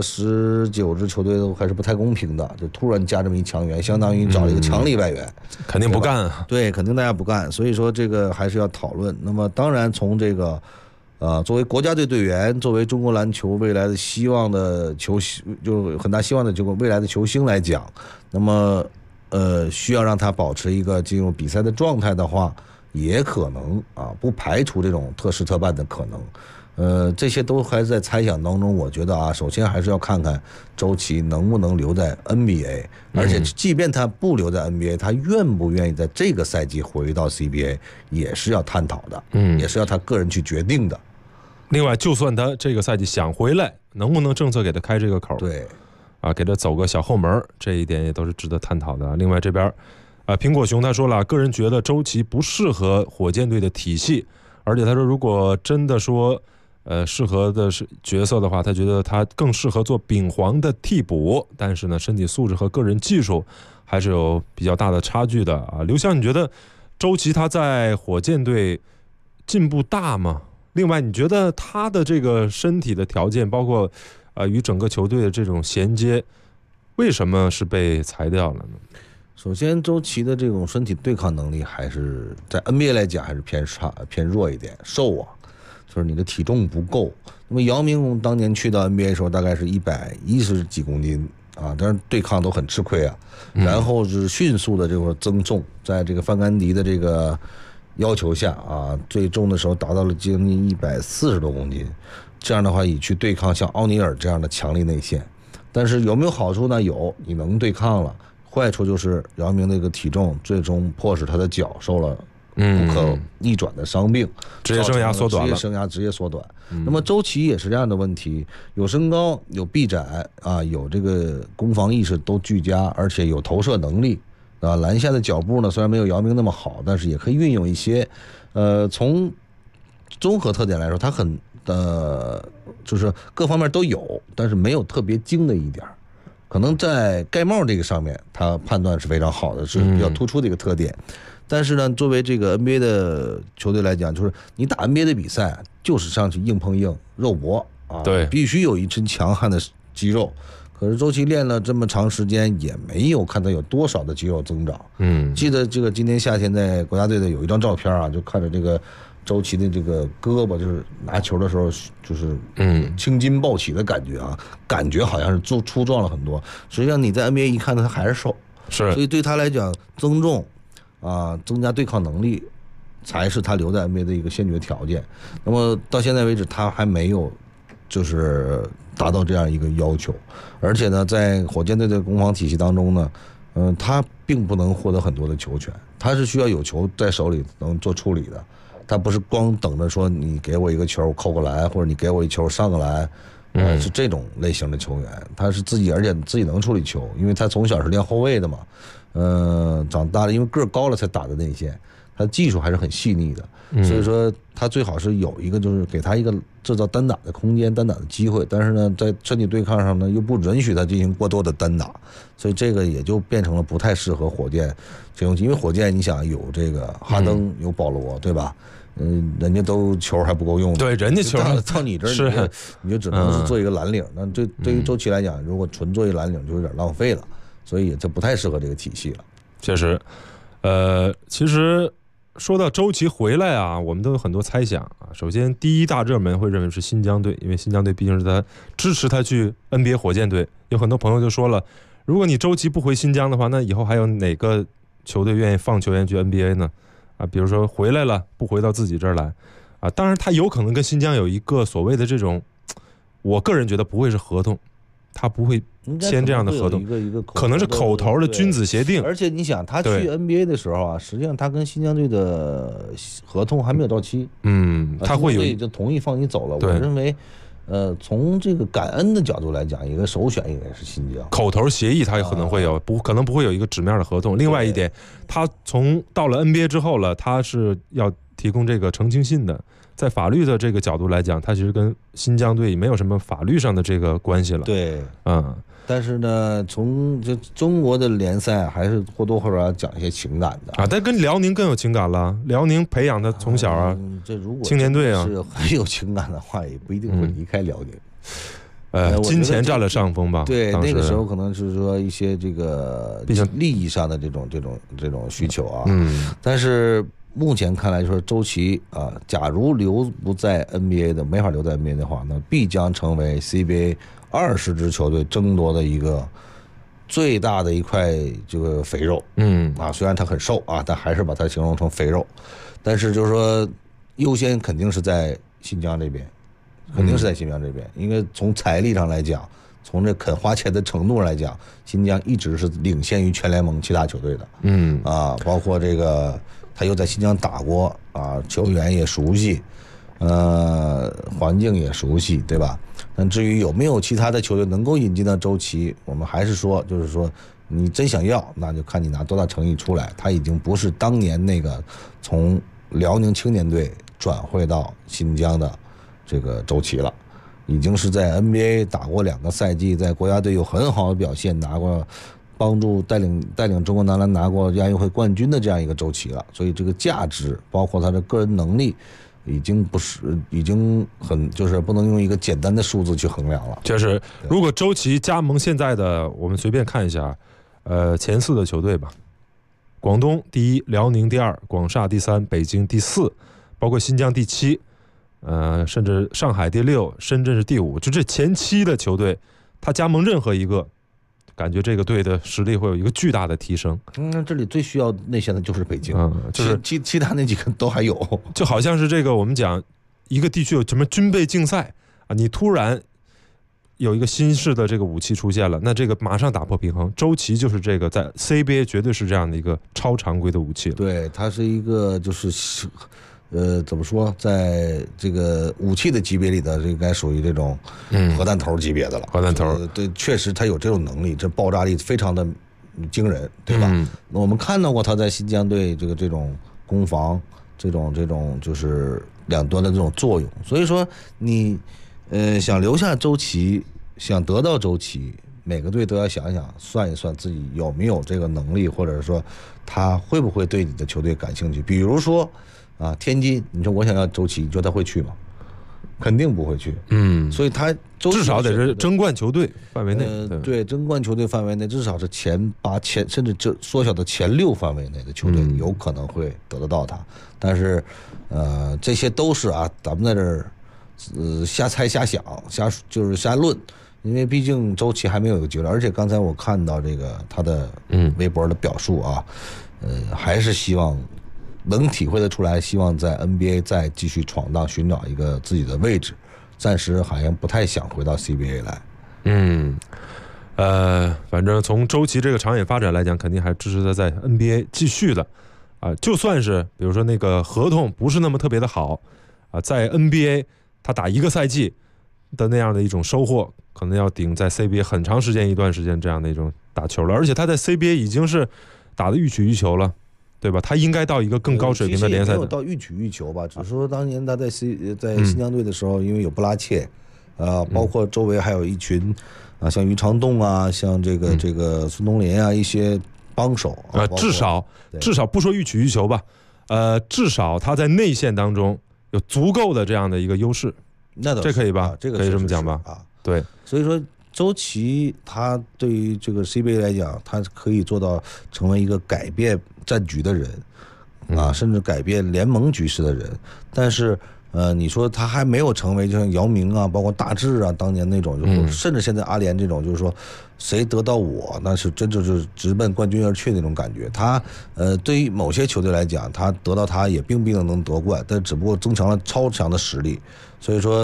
19支球队都还是不太公平的，就突然加这么一强援，相当于找了一个强力外援， 肯定不干， 对，肯定大家不干，所以说这个还是要讨论。那么当然从这个作为国家队队员，作为中国篮球未来的希望的球星，就很大希望的这个未来的球星来讲，那么需要让他保持一个进入比赛的状态的话，也可能不排除这种特事特办的可能。这些都还在猜想当中。我觉得首先还是要看看周琦能不能留在 NBA， 而且即便他不留在 NBA， 他愿不愿意在这个赛季回到 CBA 也是要探讨的，也是要他个人去决定的。 另外，就算他这个赛季想回来，能不能政策给他开这个口？ 对， 给他走个小后门，这一点也都是值得探讨的。另外这边，苹果熊他说了，个人觉得周琦不适合火箭队的体系，而且他说，如果真的说，适合的是角色的话，他觉得他更适合做丙皇的替补，但是呢，身体素质和个人技术还是有比较大的差距的啊。刘翔，你觉得周琦他在火箭队进步大吗？另外，你觉得他的这个身体的条件，包括与整个球队的这种衔接，为什么是被裁掉了呢？ 首先，周琦的这种身体对抗能力还是在 NBA 来讲还是偏弱一点，瘦就是你的体重不够。那么姚明当年去到 NBA 的时候，大概是110几公斤但是对抗都很吃亏啊。然后是迅速的这个增重，在这个范甘迪的这个要求下最重的时候达到了将近140多公斤，这样的话以去对抗像奥尼尔这样的强力内线。但是有没有好处呢？有，你能对抗了。坏处就是姚明那个体重最终迫使他的脚受了不可逆转的伤病， 职业生涯缩短了， 职业缩短。那么周琦也是这样的问题，有身高，有臂展有这个攻防意识都俱佳，而且有投射能力。篮下的脚步呢，虽然没有姚明那么好，但是也可以运用一些。从综合特点来说，他很就是各方面都有，但是没有特别精的一点。可能在盖帽这个上面，他判断是非常好的，是比较突出的一个特点。但是呢，作为这个 NBA 的球队来讲，就是你打 NBA 的比赛，就是上去硬碰硬、肉搏对， 必须有一身强悍的肌肉。可是周琦练了这么长时间，也没有看到有多少的肌肉增长。记得这个今年夏天在国家队的有一张照片就看着这个周琦的这个胳膊，就是拿球的时候就是青筋暴起的感觉感觉好像是粗壮了很多。实际上你在 NBA 一看他还是瘦， 所以对他来讲增重增加对抗能力才是他留在 NBA 的一个先决条件。那么到现在为止，他还没有就是达到这样一个要求，而且呢，在火箭队的攻防体系当中呢，他并不能获得很多的球权，他是需要有球在手里能做处理的，他不是光等着说你给我一个球扣个篮，或者你给我一球上个篮，是这种类型的球员，他是而且自己能处理球，因为他从小是练后卫的嘛，长大了因为个高了才打的内线，他技术还是很细腻的。所以说他最好是有一个就是给他一个制造单打的空间、单打的机会，但是呢在身体对抗上呢又不允许他进行过多的单打，所以这个也就变成了不太适合火箭这种，因为火箭你想有这个哈登有保罗对吧，人家都球还不够用， 对，人家球到你这儿你就只能是做一个蓝领，那这对于周琦来讲，如果纯做一蓝领就有点浪费了，所以这不太适合这个体系了。 确实，其实说到周琦回来我们都有很多猜想首先，第一大热门会认为是新疆队，因为新疆队毕竟是他支持他去 NBA 火箭队。有很多朋友就说了，如果你周琦不回新疆的话，那以后还有哪个球队愿意放球员去 NBA 呢？比如说回来了不回到自己这儿来当然他有可能跟新疆有一个所谓的这种，我个人觉得不会是合同，他不会签这样的合同，可能是口头的君子协定。 而且你想，他去 NBA 的时候啊，实际上他跟新疆队的合同还没有到期， 他会有就同意放你走了。我认为，从这个感恩的角度来讲，一个首选应该是新疆。 口头协议他可能会有，可能不会有一个纸面的合同。另外一点，他到了 NBA 之后了，他是要提供这个澄清信的。在法律的这个角度来讲，他其实跟新疆队没有什么法律上的这个关系了。 对，但是呢，从这中国的联赛还是或多或少要讲一些情感的啊。但跟辽宁更有情感了，辽宁培养他从小啊， 这如果青年队啊是很有情感的话，也不一定会离开辽宁。 金钱占了上风吧？ 对，那个时候可能是说一些这个利益上的这种需求啊。但是目前看来说，周琦啊，假如留不在 NBA 的，没法留在 NBA 的话，那必将成为 CBA 20支球队争夺的一个最大的一块这个肥肉。虽然他很瘦啊，但还是把它形容成肥肉。但是就是说，优先肯定是在新疆这边，因为从财力上来讲，从这肯花钱的程度上来讲，新疆一直是领先于全联盟其他球队的。包括这个。他又在新疆打过啊，球员也熟悉，环境也熟悉，对吧？但至于有没有其他的球队能够引进到周琦，我们还是说，就是说，你真想要，那就看你拿多大诚意出来。他已经不是当年那个从辽宁青年队转会到新疆的这个周琦了，已经是在 NBA 打过2个赛季，在国家队有很好的表现，拿过。帮助带领中国男篮拿过亚运会冠军的这样一个周琦了，所以这个价值包括他的个人能力，已经很就是不能用一个简单的数字去衡量了。 就是如果周琦加盟现在的，我们随便看一下，前4的球队吧，广东第1，辽宁第2，广厦第3，北京第4，包括新疆第7，甚至上海第6，深圳是第5，就这前7的球队，他加盟任何一个。感觉这个队的实力会有一个巨大的提升。 这里最需要内线的就是北京， 就是其他那几个都还有。 就好像是这个我们讲一个地区有什么军备竞赛啊，你突然有一个新式的这个武器出现了，那这个马上打破平衡。周琦就是这个在 CBA 绝对是这样的一个超常规的武器。 对，它是一个就是怎么说，在这个武器的级别里的，这应该属于这种核弹头级别的了。 核弹头， 对，确实他有这种能力，这爆炸力非常的惊人，对吧？那我们看到过他在新疆队这种攻防，这种就是两端的这种作用。所以说你想留下周琦，想得到周琦，每个队都要想一想，算一算自己有没有这个能力，或者说他会不会对你的球队感兴趣。比如说啊，天津，你说我想要周琦，你觉得他会去吗？肯定不会去。所以他至少得是争冠球队范围内。 对，争冠球队范围内，至少是前8、甚至这缩小的前6范围内的球队，有可能会得得到他。但是，这些都是啊，咱们在这儿瞎猜瞎想，就是瞎论。因为毕竟周琦还没有一个结论，而且刚才我看到这个他的微博的表述啊，还是希望。能体会得出来，希望在 NBA 再继续闯荡，寻找一个自己的位置。暂时好像不太想回到 CBA 来。 反正从周琦这个长远发展来讲，肯定还支持他在 NBA 继续的。就算是比如说那个合同不是那么特别的好啊，在 NBA 他打1个赛季的那样的一种收获，可能要顶在 CBA 很长时间一段时间这样的一种打球了。而且他在 CBA 已经是打得欲取欲求了。对吧？他应该到一个更高水平的联赛。 没有到欲取欲求吧，只是说当年他在新疆队的时候，因为有布拉切，包括周围还有一群啊，像于长栋啊，像这个孙东林啊，一些帮手至少不说欲取欲求吧，至少他在内线当中有足够的这样的一个优势。 那这可以吧？ 这个可以这么讲吧？对， 所以说。周琦他对于这个 CBA 来讲，他可以做到成为一个改变战局的人，甚至改变联盟局势的人。但是，你说他还没有成为就像姚明啊，包括大志啊，当年那种，甚至现在阿联这种，就是说谁得到我，那是真就是直奔冠军而去那种感觉。他对于某些球队来讲，他得到他也并不一定能夺冠，但只不过增强了超强的实力。所以说。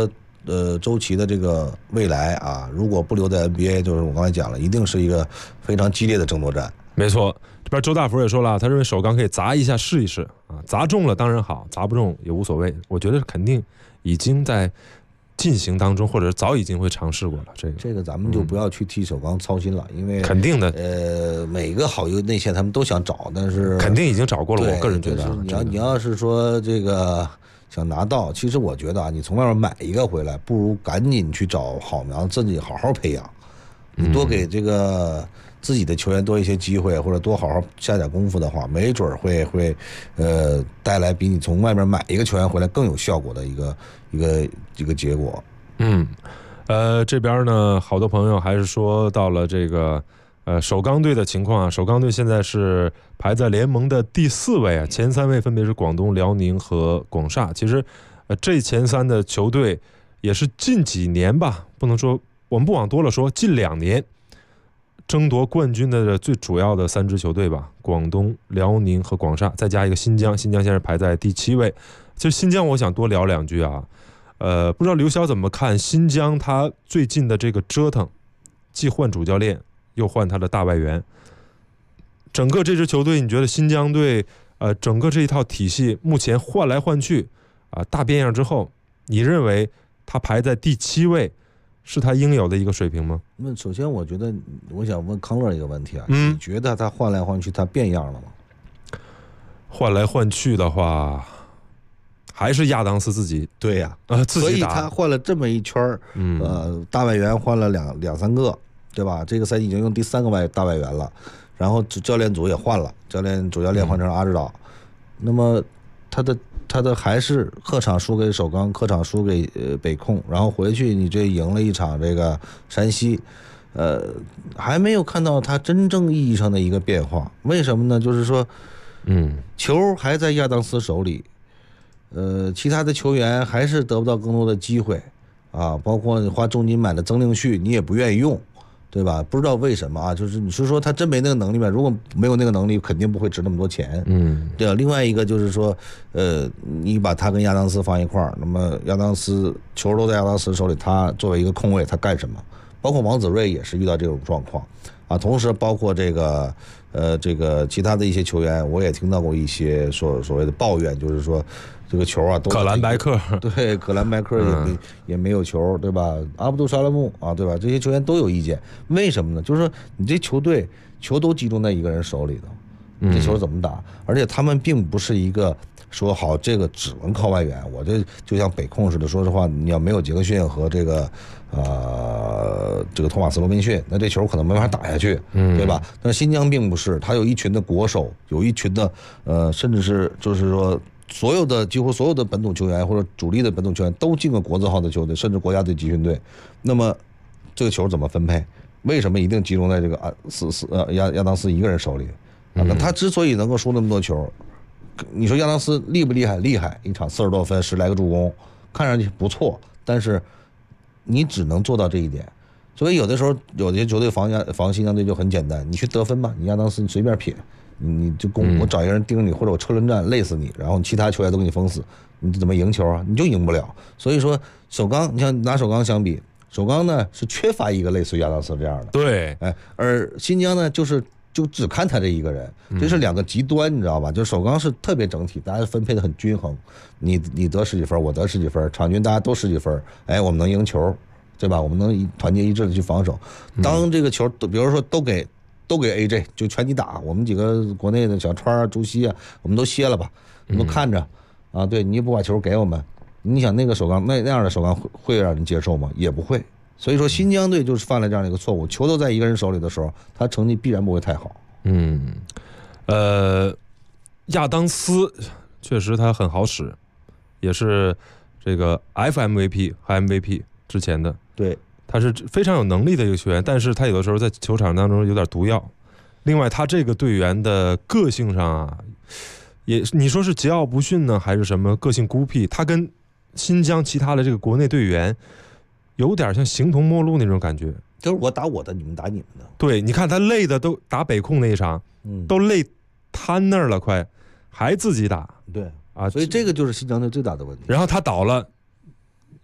周琦的这个未来啊，如果不留在 NBA， 就是我刚才讲了，一定是一个非常激烈的争夺战。 没错，这边周大福也说了，他认为首钢可以砸一下试一试啊，砸中了当然好，砸不中也无所谓。我觉得肯定已经在进行当中，或者早已经会尝试过了。 这个咱们就不要去替首钢操心了，因为肯定的， 每个好一个内线他们都想找，但是肯定已经找过了。我个人觉得， 你要是说这个想拿到，其实我觉得啊，你从外面买一个回来，不如赶紧去找好苗，自己好好培养。你多给这个自己的球员多一些机会，或者多好好下点功夫的话，没准会带来比你从外面买一个球员回来更有效果的一个结果。 这边呢，好多朋友还是说到了这个首钢队的情况啊。首钢队现在是排在联盟的第4位啊，前3位分别是广东、辽宁和广厦。其实这前3的球队也是近几年吧，不能说我们不往多了说，近2年争夺冠军的最主要的3支球队吧，广东、辽宁和广厦，再加一个新疆，新疆现在排在第7位。其实新疆我想多聊2句啊，不知道刘晓怎么看新疆他最近的这个折腾，既换主教练又换他的大外援，整个这支球队你觉得新疆队整个这一套体系目前换来换去大变样之后，你认为他排在第7位是他应有的一个水平吗？ 那首先我觉得我想问康乐一个问题啊，你觉得他换来换去他变样了吗？ 换来换去的话还是亚当斯自己对呀自己打， 所以他换了这么一圈大外援换了两三个，对吧？这个赛季已经用第3个大外援了，然后教练组也换了，主教练换成阿指导，那么他的还是客场输给首钢，客场输给北控，然后回去你这赢了一场这个山西，还没有看到他真正意义上的一个变化。为什么呢？就是说球还在亚当斯手里，其他的球员还是得不到更多的机会啊，包括你花重金买的曾令旭你也不愿意用，对吧？不知道为什么啊，就是你是说他真没那个能力吗？如果没有那个能力，肯定不会值那么多钱。对啊。另外一个就是说，你把他跟亚当斯放一块儿，那么亚当斯球都在亚当斯手里，他作为一个控卫，他干什么？包括王子睿也是遇到这种状况啊。同时，包括这个其他的一些球员，我也听到过一些所谓的抱怨，就是说这个球啊，都可兰白克对，可兰白克也没有球，对吧？阿卜杜沙拉木啊，对吧？这些球员都有意见，为什么呢？就是说你这球队球都集中在一个人手里头，这球怎么打？而且他们并不是一个说好这个只能靠外援，我这就像北控似的，说实话，你要没有杰克逊和这个托马斯罗宾逊，那这球可能没法打下去，对吧？但是新疆并不是，他有一群的国手，有一群的甚至是就是说几乎所有的本土球员或者主力的本土球员都进过国字号的球队，甚至国家队集训队。那么这个球怎么分配？为什么一定集中在这个亚当斯一个人手里？那他之所以能够输那么多球，你说亚当斯厉不厉害？厉害，一场40多分，10来个助攻，看上去不错，但是你只能做到这一点。所以有的时候有些球队防新疆队就很简单，你去得分吧，你亚当斯你随便撇，你就我找一个人盯你，或者我车轮战累死你，然后其他球员都给你封死，你怎么赢球啊？你就赢不了。所以说首钢，你像拿首钢相比，首钢呢是缺乏一个类似于亚当斯这样的， 对， 而新疆呢就只看他这一个人，这是2个极端，你知道吧？就首钢是特别整体，大家分配的很均衡，你得10几分，我得10几分，场均大家都10几分，我们能赢球，对吧？我们能团结一致的去防守。当这个球比如说都给 AJ 就全你打，我们几个国内的小川啊、朱熹啊，我们都歇了吧，我们都看着啊，对，你也不把球给我们，你想那个首钢那样的首钢会让人接受吗？也不会。所以说新疆队就是犯了这样的一个错误，球都在一个人手里的时候，他成绩必然不会太好。 亚当斯确实他很好使，也是这个 FMVP 和 MVP 之前的， 对， 他是非常有能力的一个球员，但是他有的时候在球场当中有点毒药。另外他这个队员的个性上啊，也你说是桀骜不驯呢，还是什么个性孤僻，他跟新疆其他的这个国内队员有点像形同陌路那种感觉， 就是我打我的，你们打你们的。 对，你看他累的都打北控那一场，都累瘫那儿了，快还自己打。 对啊，所以这个就是新疆队最大的问题。 然后他倒了，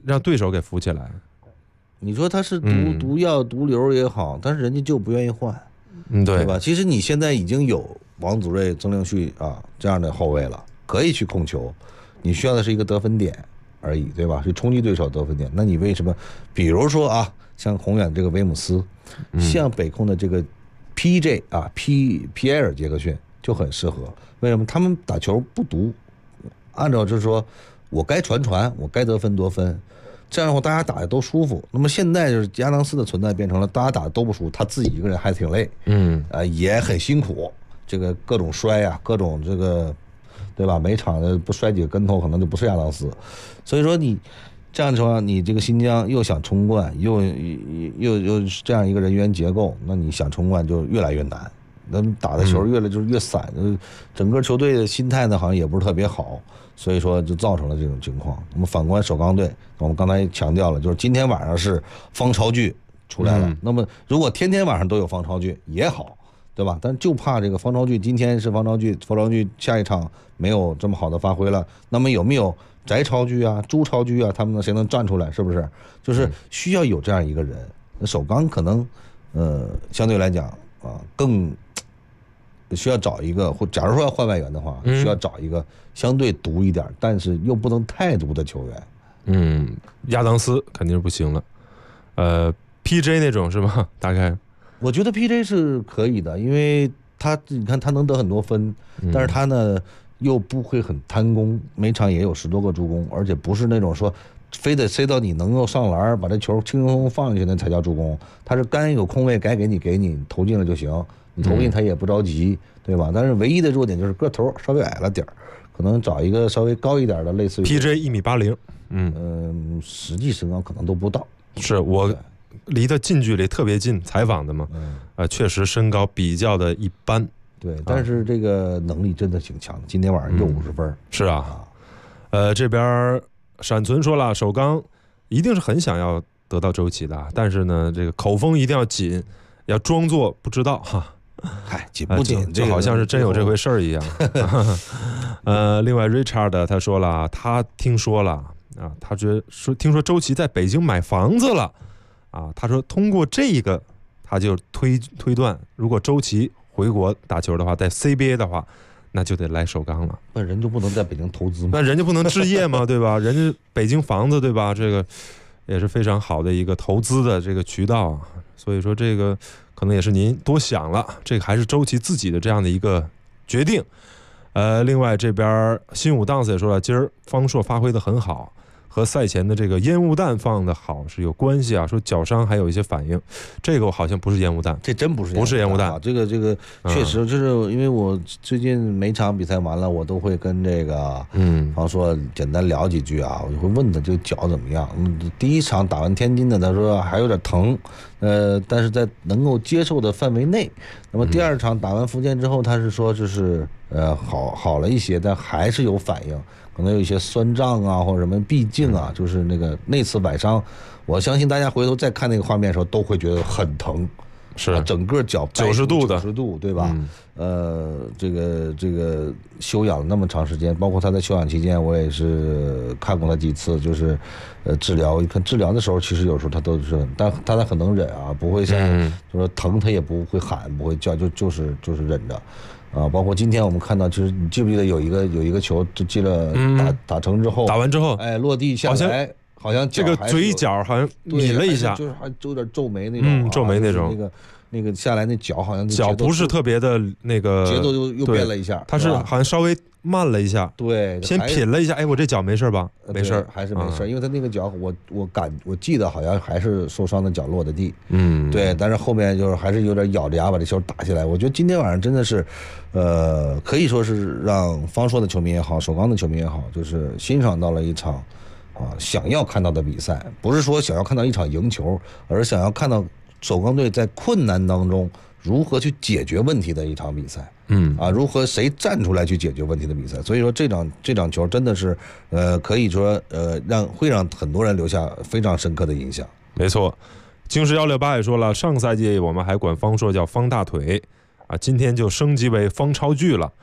让对手给扶起来。 你说他是毒药毒瘤也好，但是人家就不愿意换， 对吧？其实你现在已经有王祖睿、曾令旭啊这样的后卫了，可以去控球，你需要的是一个得分点而已，对吧？去冲击对手得分点。那你为什么，比如说啊，像宏远这个维姆斯，像北控的这个 PJ 啊皮埃尔杰克逊就很适合。为什么？他们打球不毒，按照就是说我该传，我该得分夺分。这样的话，大家打的都舒服。那么现在就是亚当斯的存在变成了大家打的都不舒服，他自己一个人还挺累，也很辛苦。这个各种摔啊，各种这个，对吧？每场的不摔几个跟头，可能就不是亚当斯。所以说你这样的情况，你这个新疆又想冲冠，又这样一个人员结构，那你想冲冠就越来越难。那打的球越来就是越散，整个球队的心态呢好像也不是特别好。所以说就造成了这种情况。那么反观首钢队，我们刚才强调了，就是今天晚上是方超巨出来了。那么如果天天晚上都有方超巨也好，对吧？但就怕这个方超巨今天是方超巨下一场没有这么好的发挥了，那么有没有翟超巨啊、朱超巨啊，他们谁能站出来？是不是？就是需要有这样一个人。那首钢可能相对来讲啊更需要找一个，或假如说要换外援的话，需要找一个相对毒一点，但是又不能太毒的球员。 亚当斯肯定是不行了。PJ 那种是吗？大概我觉得 PJ 是可以的，因为你看他能得很多分，但是他呢又不会很贪功，每场也有10多个助攻，而且不是那种说非得塞到你能够上篮把这球轻轻松松放进去那才叫助攻。他是该有空位该给你投进了就行。你投进他也不着急，对吧？但是唯一的弱点就是个头稍微矮了点，可能找一个稍微高一点的，类似于 PJ 1.80 米，实际身高可能都不到。 是我离得近距离特别近采访的嘛，确实身高比较的一般。 对，但是这个能力真的挺强的。今天晚上又50分。 是啊，这边闪存说了，首钢一定是很想要得到周琦的，但是呢，这个口风一定要紧，要装作不知道哈。 紧不紧就好像是真有这回事儿一样。另外 Richard 他说了，他听说了啊，他听说周琦在北京买房子了啊，他说通过这个他就推断，如果周琦回国打球的话，在 CBA 的话，那就得来首钢了。 那人就不能在北京投资吗？ 那人家不能置业吗？对吧？人家北京房子对吧？这个也是非常好的一个投资的这个渠道啊。所以说这个可能也是您多想了，这个还是周琦自己的这样的一个决定。另外这边新武 dance 也说了，今儿方硕发挥的很好，和赛前的这个烟雾弹放的好是有关系啊，说脚伤还有一些反应，这个好像不是烟雾弹， 这真不是烟雾弹。 这个确实就是因为我最近每场比赛完了，我都会跟这个方硕简单聊几句啊，我就会问他这个脚怎么样。第一场打完天津的，他说还有点疼，但是在能够接受的范围内。那么第二场打完福建之后，他是说就是好了一些，但还是有反应。可能有一些酸胀啊，或者什么，毕竟啊，就是那次崴伤，我相信大家回头再看那个画面的时候，都会觉得很疼， 是整个脚 90度的 90度，对吧？这个休养了那么长时间，包括他在休养期间，我也是看过他几次，就是治疗。一看治疗的时候，其实有时候他都是，但他很能忍啊，不会像就说疼他也不会喊，不会叫，就是忍着。包括今天我们看到，就是你记不记得有一个球就进了，打成之后， 打完之后， 落地下来，好像这个嘴角好像抿了一下， 就是还有点皱眉那种， 皱眉那种， 那个下来那脚好像脚不是特别的那个节奏又变了一下， 他是好像稍微慢了一下， 对， 先品了一下，我这脚没事吧？没事， 还是没事，因为他那个脚我记得好像还是受伤的脚落的地，对，但是后面就是还是有点咬着牙把这球打下来。我觉得今天晚上真的是，可以说是让方硕的球迷也好，首钢的球迷也好，就是欣赏到了一场想要看到的比赛，不是说想要看到一场赢球，而是想要看到首钢队在困难当中如何去解决问题的一场比赛，如何谁站出来去解决问题的比赛。所以说这场球真的是，可以说会让很多人留下非常深刻的印象。 没错，京师168也说了，上赛季我们还管方硕叫方大腿啊，今天就升级为方超巨了。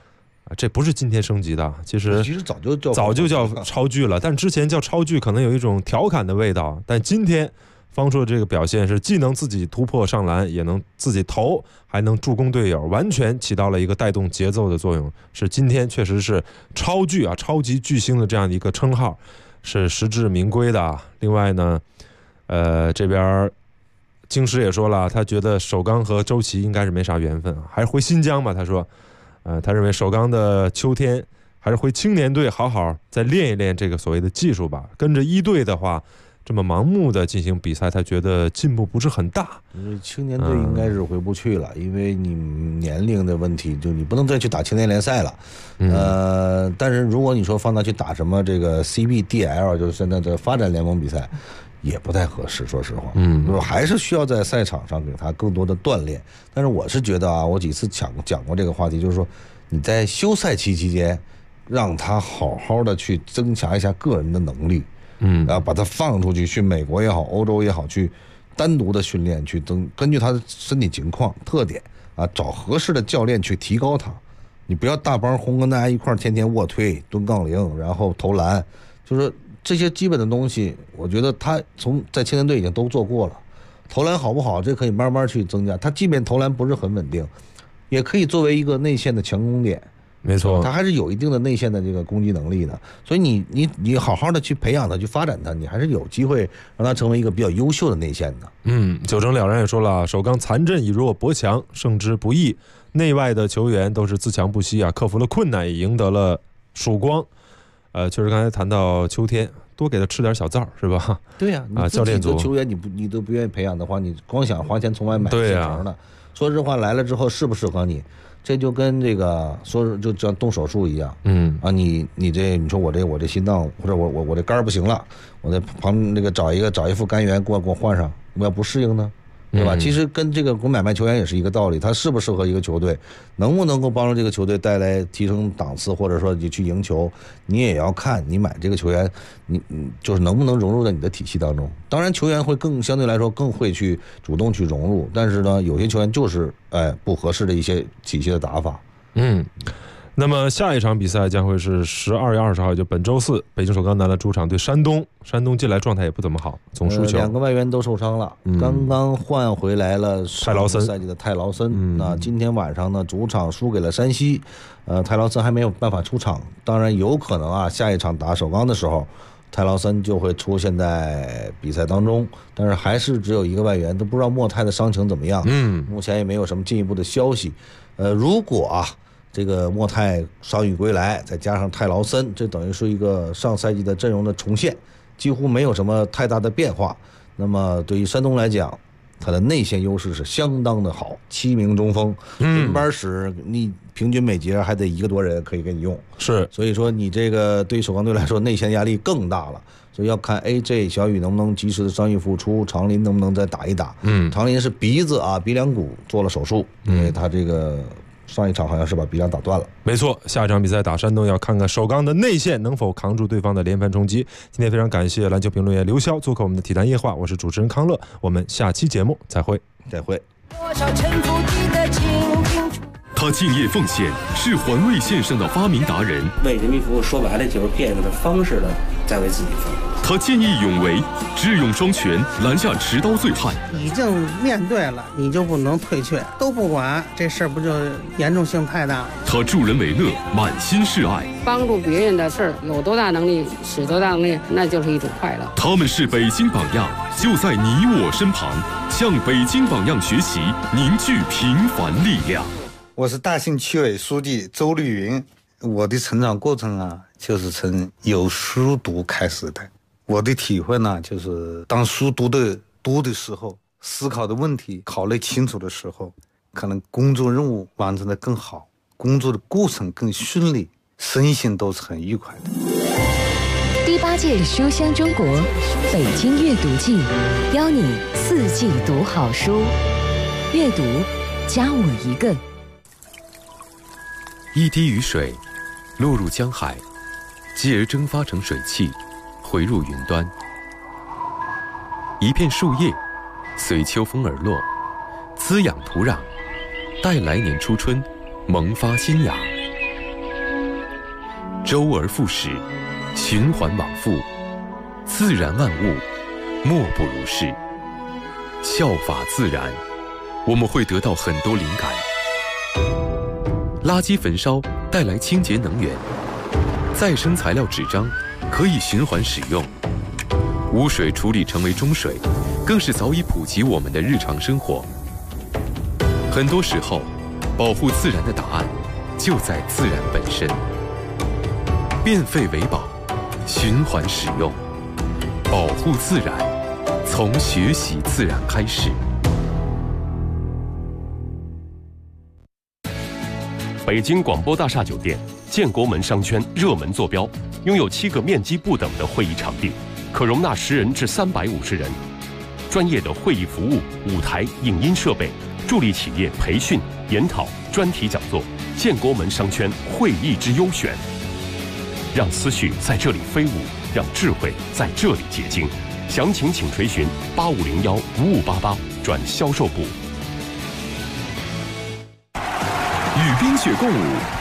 这不是今天升级的，其实早就叫超巨了，但之前叫超巨可能有一种调侃的味道，但今天方硕这个表现是既能自己突破上篮，也能自己投，还能助攻队友，完全起到了一个带动节奏的作用，是今天确实是超巨啊，超级巨星的这样的一个称号是实至名归的啊。另外呢这边京师也说了，他觉得首钢和周琦应该是没啥缘分，还是回新疆吧。他说他认为首钢的秋天还是回青年队好好再练一练这个所谓的技术吧，跟着一队的话这么盲目的进行比赛，他觉得进步不是很大。 青年队应该是回不去了，因为你年龄的问题，就你不能再去打青年联赛了。但是如果你说放他去打什么这个 CBDL， 就是现在的发展联盟比赛，也不太合适，说实话。还是需要在赛场上给他更多的锻炼。但是我是觉得啊，我几次讲过这个话题，就是说你在休赛期期间，让他好好的去增强一下个人的能力。然后把他放出去，去美国也好，欧洲也好，去单独的训练，去根据他的身体情况特点啊，找合适的教练去提高他。你不要大帮轰跟大家一块天天卧推、蹲杠铃，然后投篮，就是这些基本的东西，我觉得他在青年队已经都做过了。投篮好不好，这可以慢慢去增加。他即便投篮不是很稳定，也可以作为一个内线的强攻点。 没错， 他还是有一定的内线的这个攻击能力的，所以你好好的去培养他，去发展他，你还是有机会让他成为一个比较优秀的内线的。 九成了然也说了，首钢残阵以弱博强，胜之不易，内外的球员都是自强不息啊，克服了困难，也赢得了曙光。确实刚才谈到秋天，多给他吃点小枣是吧？ 对呀，教练组球员你都不愿意培养的话，你光想花钱从外买现成的，说实话来了之后适不适合你？这就跟这个说就像动手术一样，你说我这心脏或者我这肝不行了，我在旁那个找一副肝源给我换上，我要不适应呢，对吧？其实跟这个买卖球员也是一个道理，他适不适合一个球队，能不能够帮助这个球队带来提升档次，或者说你去赢球，你也要看你买这个球员，你就是能不能融入在你的体系当中。当然，球员会相对来说更会去主动去融入，但是呢，有些球员就是不合适的一些体系的打法。 那么下一场比赛将会是12月20号，就本周四，北京首钢男篮主场对山东。山东近来状态也不怎么好，总输球。 两个外援都受伤了，刚刚换回来了泰劳森赛季的泰劳森。那今天晚上呢，主场输给了山西，泰劳森还没有办法出场。当然有可能啊，下一场打首钢的时候，泰劳森就会出现在比赛当中，但是还是只有一个外援，都不知道莫泰的伤情怎么样。目前也没有什么进一步的消息。如果这个莫泰伤愈归来，再加上泰劳森，这等于是一个上赛季的阵容的重现，几乎没有什么太大的变化。那么对于山东来讲，他的内线优势是相当的好，7名中锋，轮班使，你平均每节还得1个多人可以给你用， 是， 所以说你这个对首钢队来说内线压力更大了，所以要看 AJ 小雨能不能及时的伤愈复出，长林能不能再打一打。长林是鼻梁骨做了手术，因为他这个上一场好像是把鼻梁打断了。 没错，下一场比赛打山东，要看看首钢的内线能否扛住对方的连番冲击。今天非常感谢篮球评论员刘潇做客我们的体坛夜话，我是主持人康乐，我们下期节目再会。 他敬业奉献，是环卫线上的发明达人。 为人民服务，说白了就是变着的方式的在为自己服务。 他见义勇为，智勇双全，拦下持刀醉汉。 已经面对了，你就不能退却，都不管，这事儿不就严重性太大了？ 他助人为乐，满心是爱， 帮助别人的事儿，有多大能力使多大能力，那就是一种快乐。 他们是北京榜样，就在你我身旁，向北京榜样学习，凝聚平凡力量。 我是大兴区委书记周绿云。我的成长过程啊，就是从有书读开始的。我的体会呢，就是当书读的时候，思考的问题考虑清楚的时候，可能工作任务完成的更好，工作的过程更顺利，身心都是很愉快的。 第8届书香中国北京阅读季，邀你4季读好书，阅读加我一个。 一滴雨水落入江海，继而蒸发成水汽，回入云端。一片树叶随秋风而落，滋养土壤，待来年初春萌发新芽。 周而复始，循环往复，自然万物莫不如是。效法自然，我们会得到很多灵感。垃圾焚烧带来清洁能源，再生材料纸张可以循环使用，污水处理成为中水，更是早已普及我们的日常生活。很多时候，保护自然的答案就在自然本身。变废为宝，循环使用，保护自然，从学习自然开始。 北京广播大厦酒店建国门商圈热门坐标，拥有7个面积不等的会议场地，可容纳10人至350人。专业的会议服务、舞台、影音设备，助力企业培训、研讨、专题讲座。建国门商圈会议之优选，让思绪在这里飞舞，让智慧在这里结晶。详情请垂询8501-5588转销售部。 与冰雪共舞，